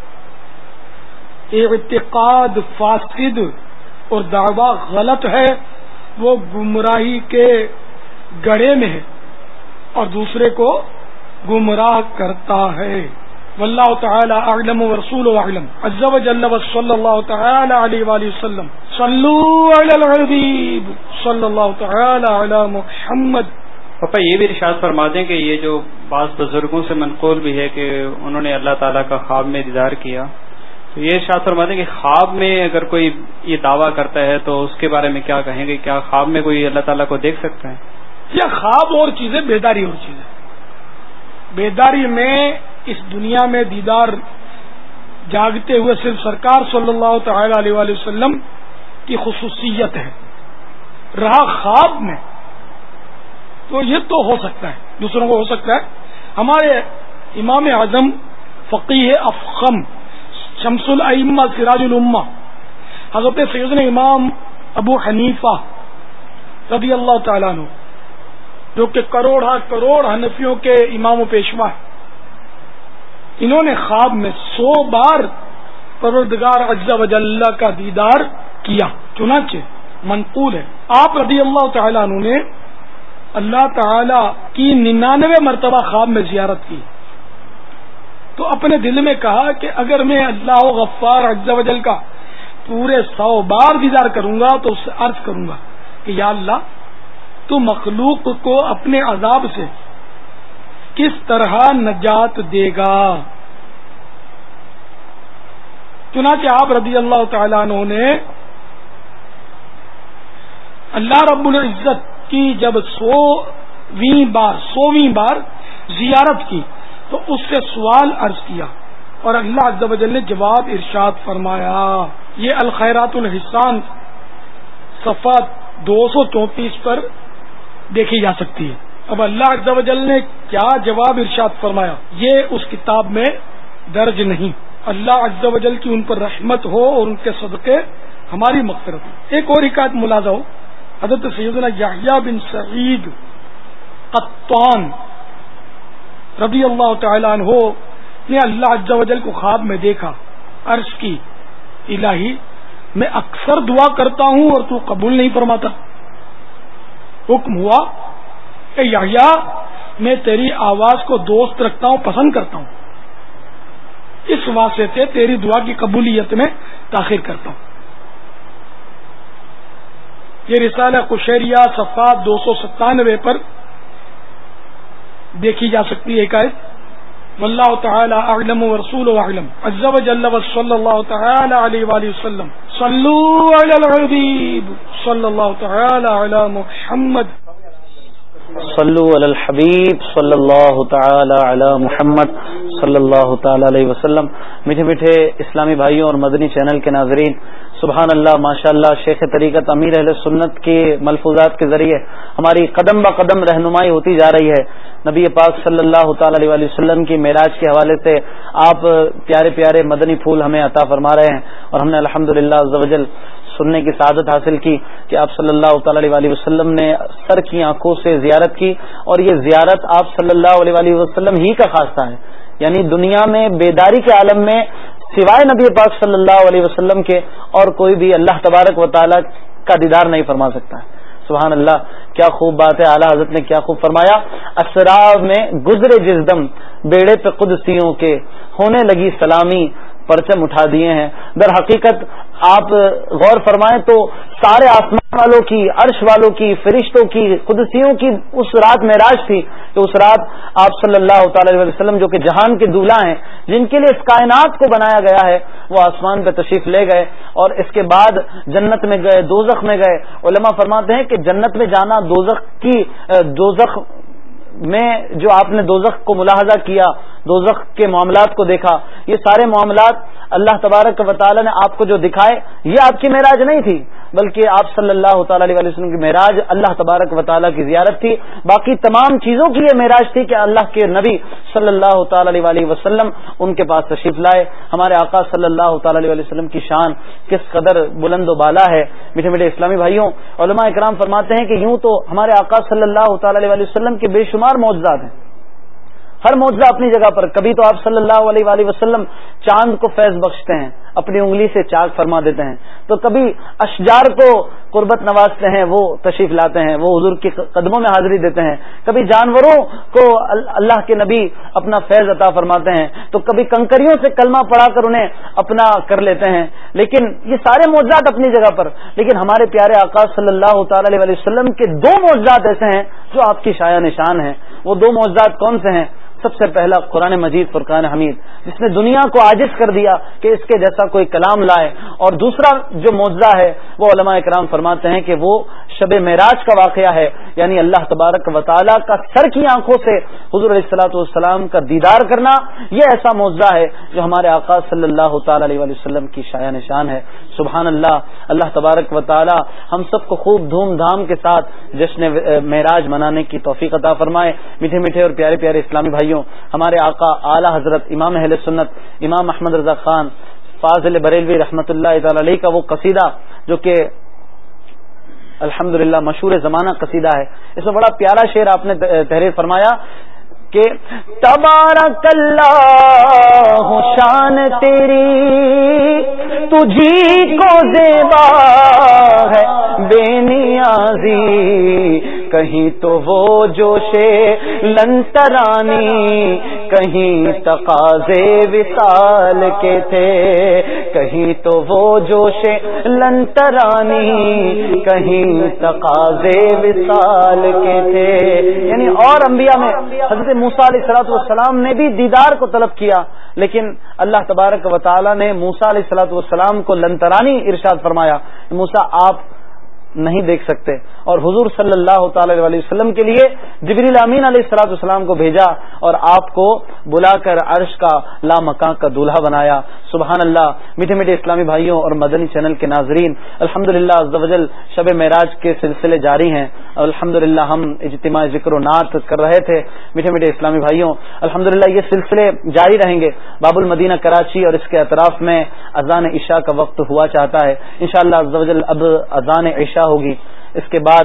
اعتقاد فاسد اور دعویٰ غلط ہے، وہ گمراہی کے گڑھے میں ہے اور دوسرے کو گمراہ کرتا ہے۔ واللہ تعالی اعلم ورسول اعلم عز وجل وصلی اللہ تعالی علیہ وآلہ وسلم صلو علی الحبیب صلی اللہ تعالی علی محمد۔ پاپا یہ بھی ارشاد فرما دیں کہ یہ جو بعض بزرگوں سے منقول بھی ہے کہ انہوں نے اللہ تعالیٰ کا خواب میں دیدار کیا، تو یہ ارشاد فرما دیں کہ خواب میں اگر کوئی یہ دعویٰ کرتا ہے تو اس کے بارے میں کیا کہیں گے؟ کیا خواب میں کوئی اللہ تعالیٰ کو دیکھ سکتا ہے؟ یا خواب اور چیزیں، بیداری اور چیزیں۔ بیداری میں اس دنیا میں دیدار جاگتے ہوئے صرف سرکار صلی اللہ تعالی علیہ وآلہ وسلم کی خصوصیت ہے۔ رہا خواب میں تو یہ تو ہو سکتا ہے، دوسروں کو ہو سکتا ہے۔ ہمارے امام اعظم فقیہ افخم شمس الائمہ سراج الامہ حضرت سیدنا امام ابو حنیفہ رضی اللہ تعالیٰ عنہ، جو کہ کروڑ کروڑ حنفیوں کے امام و پیشوا ہیں، انہوں نے خواب میں سو بار پروردگار عز و جل کا دیدار کیا۔ چنانچہ منقول ہے آپ رضی اللہ تعالیٰ عنہ نے اللہ تعالی کی ننانوے مرتبہ خواب میں زیارت کی، تو اپنے دل میں کہا کہ اگر میں اللہ غفار عز و جل کا پورے سو بار دیدار کروں گا تو اس سے عرض کروں گا کہ یا اللہ تو مخلوق کو اپنے عذاب سے کس طرح نجات دے گا۔ چنانچہ آپ رضی اللہ تعالیٰ عنہ نے اللہ رب العزت کی جب سوویں بار سوویں بار زیارت کی تو اس سے سوال عرض کیا اور اللہ عز و جل نے جواب ارشاد فرمایا۔ یہ الخیرات الحسان صفحہ دو سو چونتیس پر دیکھی جا سکتی ہے۔ اب اللہ عز و جل نے کیا جواب ارشاد فرمایا یہ اس کتاب میں درج نہیں۔ اللہ عز و جل کی ان پر رحمت ہو اور ان کے صدقے ہماری مغفرت ہو۔ ایک اور حکایت ملاحظہ ہو، حضرت سیدنا یحییٰ بن سعید قطان رضی اللہ تعالی عنہ نے اللہ عز و جل کو خواب میں دیکھا، عرض کی الہی میں اکثر دعا کرتا ہوں اور تو قبول نہیں فرماتا۔ حکم ہوا کہ یحییٰ میں تیری آواز کو دوست رکھتا ہوں، پسند کرتا ہوں، اس واسطے سے تیری دعا کی قبولیت میں تاخیر کرتا ہوں۔ یہ رسالہ قشیریہ صفحہ دو سو ستانوے پر دیکھی جا سکتی ہے حکایت۔ واللہ تعالی اعلم ورسول اعلم عز و جل وصلی اللہ تعالی علیہ وآلہ وسلم صلو علی الحبیب صلی اللہ تعالی علی محمد صلو علی الحبیب صلی اللہ تعالی علی محمد صلی اللہ تعالی علیہ وسلم۔ میٹھے میٹھے اسلامی بھائیوں اور مدنی چینل کے ناظرین، سبحان اللہ، ماشاء اللہ، شیخ طریقت امیر اہل سنت کے ملفوظات کے ذریعے ہماری قدم با قدم رہنمائی ہوتی جا رہی ہے۔ نبی پاک صلی اللہ تعالی علیہ وسلم کی معراج کے حوالے سے آپ پیارے پیارے مدنی پھول ہمیں عطا فرما رہے ہیں، اور ہم نے الحمدللہ عز و جل سننے کی سعادت حاصل کی کہ آپ صلی اللہ تعالی علیہ وسلم نے سر کی آنکھوں سے زیارت کی، اور یہ زیارت آپ صلی اللہ علیہ وسلم ہی کا خاصہ ہے۔ یعنی دنیا میں بیداری کے عالم میں سوائے نبی پاک صلی اللہ علیہ وسلم کے اور کوئی بھی اللہ تبارک و تعالی کا دیدار نہیں فرما سکتا ہے۔ سبحان اللہ، کیا خوب بات ہے، اعلیٰ حضرت نے کیا خوب فرمایا، اسرا میں گزرے جس دم بیڑے پہ قدسیوں کے ہونے لگی سلامی پرچم اٹھا دیے ہیں۔ در حقیقت آپ غور فرمائیں تو سارے آسمان والوں کی، عرش والوں کی، فرشتوں کی، قدسیوں کی اس رات معراج تھی کہ اس رات آپ صلی اللہ تعالی علیہ وسلم جو کہ جہان کے دولہ ہیں، جن کے لیے اس کائنات کو بنایا گیا ہے، وہ آسمان پہ تشریف لے گئے اور اس کے بعد جنت میں گئے، دوزخ میں گئے۔ علماء فرماتے ہیں کہ جنت میں جانا دوزخ کی دوزخ میں جو آپ نے دوزخ کو ملاحظہ کیا، دوزخ کے معاملات کو دیکھا، یہ سارے معاملات اللہ تبارک و تعالی نے آپ کو جو دکھائے، یہ آپ کی معراج نہیں تھی، بلکہ آپ صلی اللہ تعالی علیہ وسلم کی معراج اللہ تبارک و تعالی کی زیارت تھی۔ باقی تمام چیزوں کی یہ معراج تھی کہ اللہ کے نبی صلی اللہ تعالی علیہ وسلم ان کے پاس تشریف لائے۔ ہمارے آقا صلی اللہ تعالی علیہ وسلم کی شان کس قدر بلند و بالا ہے۔ میٹھے میٹھے اسلامی بھائیوں، علماء اکرام فرماتے ہیں کہ یوں تو ہمارے آقا صلی اللہ تعالی علیہ وسلم کے بے شمار معجزات ہیں، ہر معجزہ اپنی جگہ پر۔ کبھی تو آپ صلی اللہ علیہ وآلہ وسلم چاند کو فیض بخشتے ہیں، اپنی انگلی سے چاک فرما دیتے ہیں، تو کبھی اشجار کو قربت نوازتے ہیں، وہ تشریف لاتے ہیں، وہ حضور کے قدموں میں حاضری دیتے ہیں، کبھی جانوروں کو اللہ کے نبی اپنا فیض عطا فرماتے ہیں، تو کبھی کنکریوں سے کلمہ پڑھا کر انہیں اپنا کر لیتے ہیں۔ لیکن یہ سارے معجزات اپنی جگہ پر، لیکن ہمارے پیارے آقا صلی اللہ تعالی علیہ وسلم کے دو معجزات ایسے ہیں جو آپ کی شایان نشان ہیں۔ وہ دو معجزات کون سے ہیں؟ سب سے پہلا قرآن مجید فرقان حمید، جس نے دنیا کو عاجز کر دیا کہ اس کے جیسا کوئی کلام لائے، اور دوسرا جو معجزہ ہے وہ علماء کرام فرماتے ہیں کہ وہ شب معراج کا واقعہ ہے، یعنی اللہ تبارک و تعالی کا سر کی آنکھوں سے حضور علیہ الصلوۃ والسلام کا دیدار کرنا، یہ ایسا معجزہ ہے جو ہمارے آقا صلی اللہ تعالی علیہ وسلم کی شایان نشان ہے۔ سبحان اللہ، اللہ تبارک و تعالی ہم سب کو خوب دھوم دھام کے ساتھ جشن معراج منانے کی توفیق عطا فرمائے۔ میٹھے میٹھے اور پیارے پیارے اسلامی بھائی، ہمارے آقا اعلی حضرت امام اہل سنت امام احمد رضا خان فاضل بریلوی رحمۃ اللہ تعالی علیہ کا وہ قصیدہ جو کہ الحمدللہ مشہور زمانہ قصیدہ ہے، اس میں بڑا پیارا شعر آپ نے تحریر فرمایا کہ تبارک اللہ شان تیری تجھی کو زیبا ہے بے نیازی، کہیں تو وہ جوش لنترانی، کہیں تقاضے وصال کے تھے، کہیں تو وہ جوش لنترانی، کہیں تقاضے وصال کے تھے۔ یعنی اور انبیاء میں حضرت موسیٰ علیہ الصلوۃ والسلام نے بھی دیدار کو طلب کیا، لیکن اللہ تبارک و تعالی نے موسیٰ علیہ الصلوۃ والسلام کو لنترانی ارشاد فرمایا، موسیٰ آپ نہیں دیکھ سکتے، اور حضور صلی اللہ تعالی علیہ وسلم کے لیے جبریل امین علیہ الصلوۃ والسلام کو بھیجا اور آپ کو بلا کر عرش کا لامکاں کا دولہا بنایا۔ سبحان اللہ۔ میٹھے میٹھے اسلامی بھائیوں اور مدنی چینل کے ناظرین، الحمدللہ عز و جل شب معراج کے سلسلے جاری ہیں، الحمدللہ ہم اجتماع ذکر و نعت کر رہے تھے۔ میٹھے میٹھے اسلامی بھائیوں، الحمدللہ یہ سلسلے جاری رہیں گے۔ باب المدینہ کراچی اور اس کے اطراف میں اذان عشاء کا وقت ہوا چاہتا ہے، انشاءاللہ عز و جل اب اذان عشاء ہوگی، اس کے بعد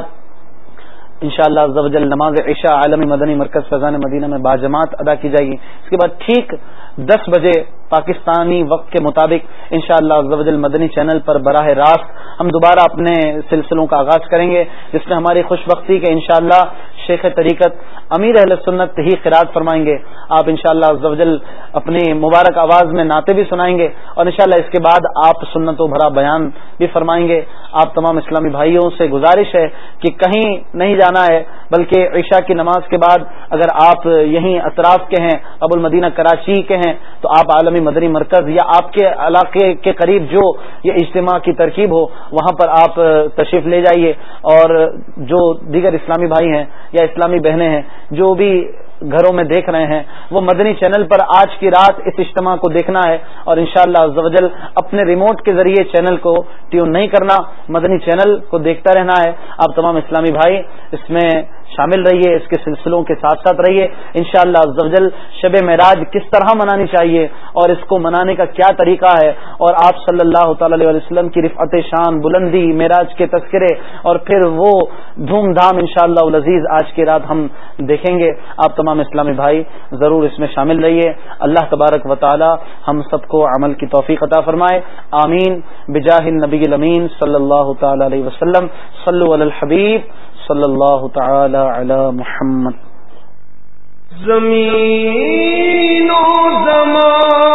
انشاءاللہ عز و جل نماز عشاء عالمی مدنی مرکز فیضان مدینہ میں باجماعت ادا کی جائے گی۔ اس کے بعد ٹھیک دس بجے پاکستانی وقت کے مطابق انشاءاللہ عز و جل مدنی چینل پر براہ راست ہم دوبارہ اپنے سلسلوں کا آغاز کریں گے، جس میں ہماری خوش بختی کہ انشاءاللہ شیخ طریقت امیر اہل سنت ہی قرات فرمائیں گے۔ آپ انشاءاللہ عز و جل اپنی مبارک آواز میں نعتیں بھی سنائیں گے، اور انشاءاللہ اس کے بعد آپ سنتوں بھرا بیان بھی فرمائیں گے۔ آپ تمام اسلامی بھائیوں سے گزارش ہے کہ کہیں نہیں جانا ہے، بلکہ عشاء کی نماز کے بعد اگر آپ یہیں اطراف کے ہیں، ابو المدینہ کراچی کے ہیں، تو آپ عالمی مدنی مرکز یا آپ کے علاقے کے قریب جو یہ اجتماع کی ترکیب ہو وہاں پر آپ تشریف لے جائیے، اور جو دیگر اسلامی بھائی ہیں یا اسلامی بہنیں ہیں جو بھی گھروں میں دیکھ رہے ہیں، وہ مدنی چینل پر آج کی رات اس اجتماع کو دیکھنا ہے، اور انشاءاللہ عز و جل اپنے ریموٹ کے ذریعے چینل کو ٹیون نہیں کرنا، مدنی چینل کو دیکھتا رہنا ہے۔ آپ تمام اسلامی بھائی اس میں شامل رہیے، اس کے سلسلوں کے ساتھ ساتھ رہیے۔ انشاءاللہ عز و جل شب معراج کس طرح منانی چاہیے اور اس کو منانے کا کیا طریقہ ہے، اور آپ صلی اللہ تعالی علیہ وسلم کی رفعت شان، بلندی، معراج کے تذکرے، اور پھر وہ دھوم دھام انشاءاللہ العزیز آج کی رات ہم دیکھیں گے۔ آپ تمام اسلامی بھائی ضرور اس میں شامل رہیے۔ اللہ تبارک و تعالی ہم سب کو عمل کی توفیق عطا فرمائے، آمین بجاہ النبی الامین صلی اللہ تعالی علیہ وسلم۔ صلوا علی الحبیب صلی اللہ تعالی علی محمد۔ زمین و زمان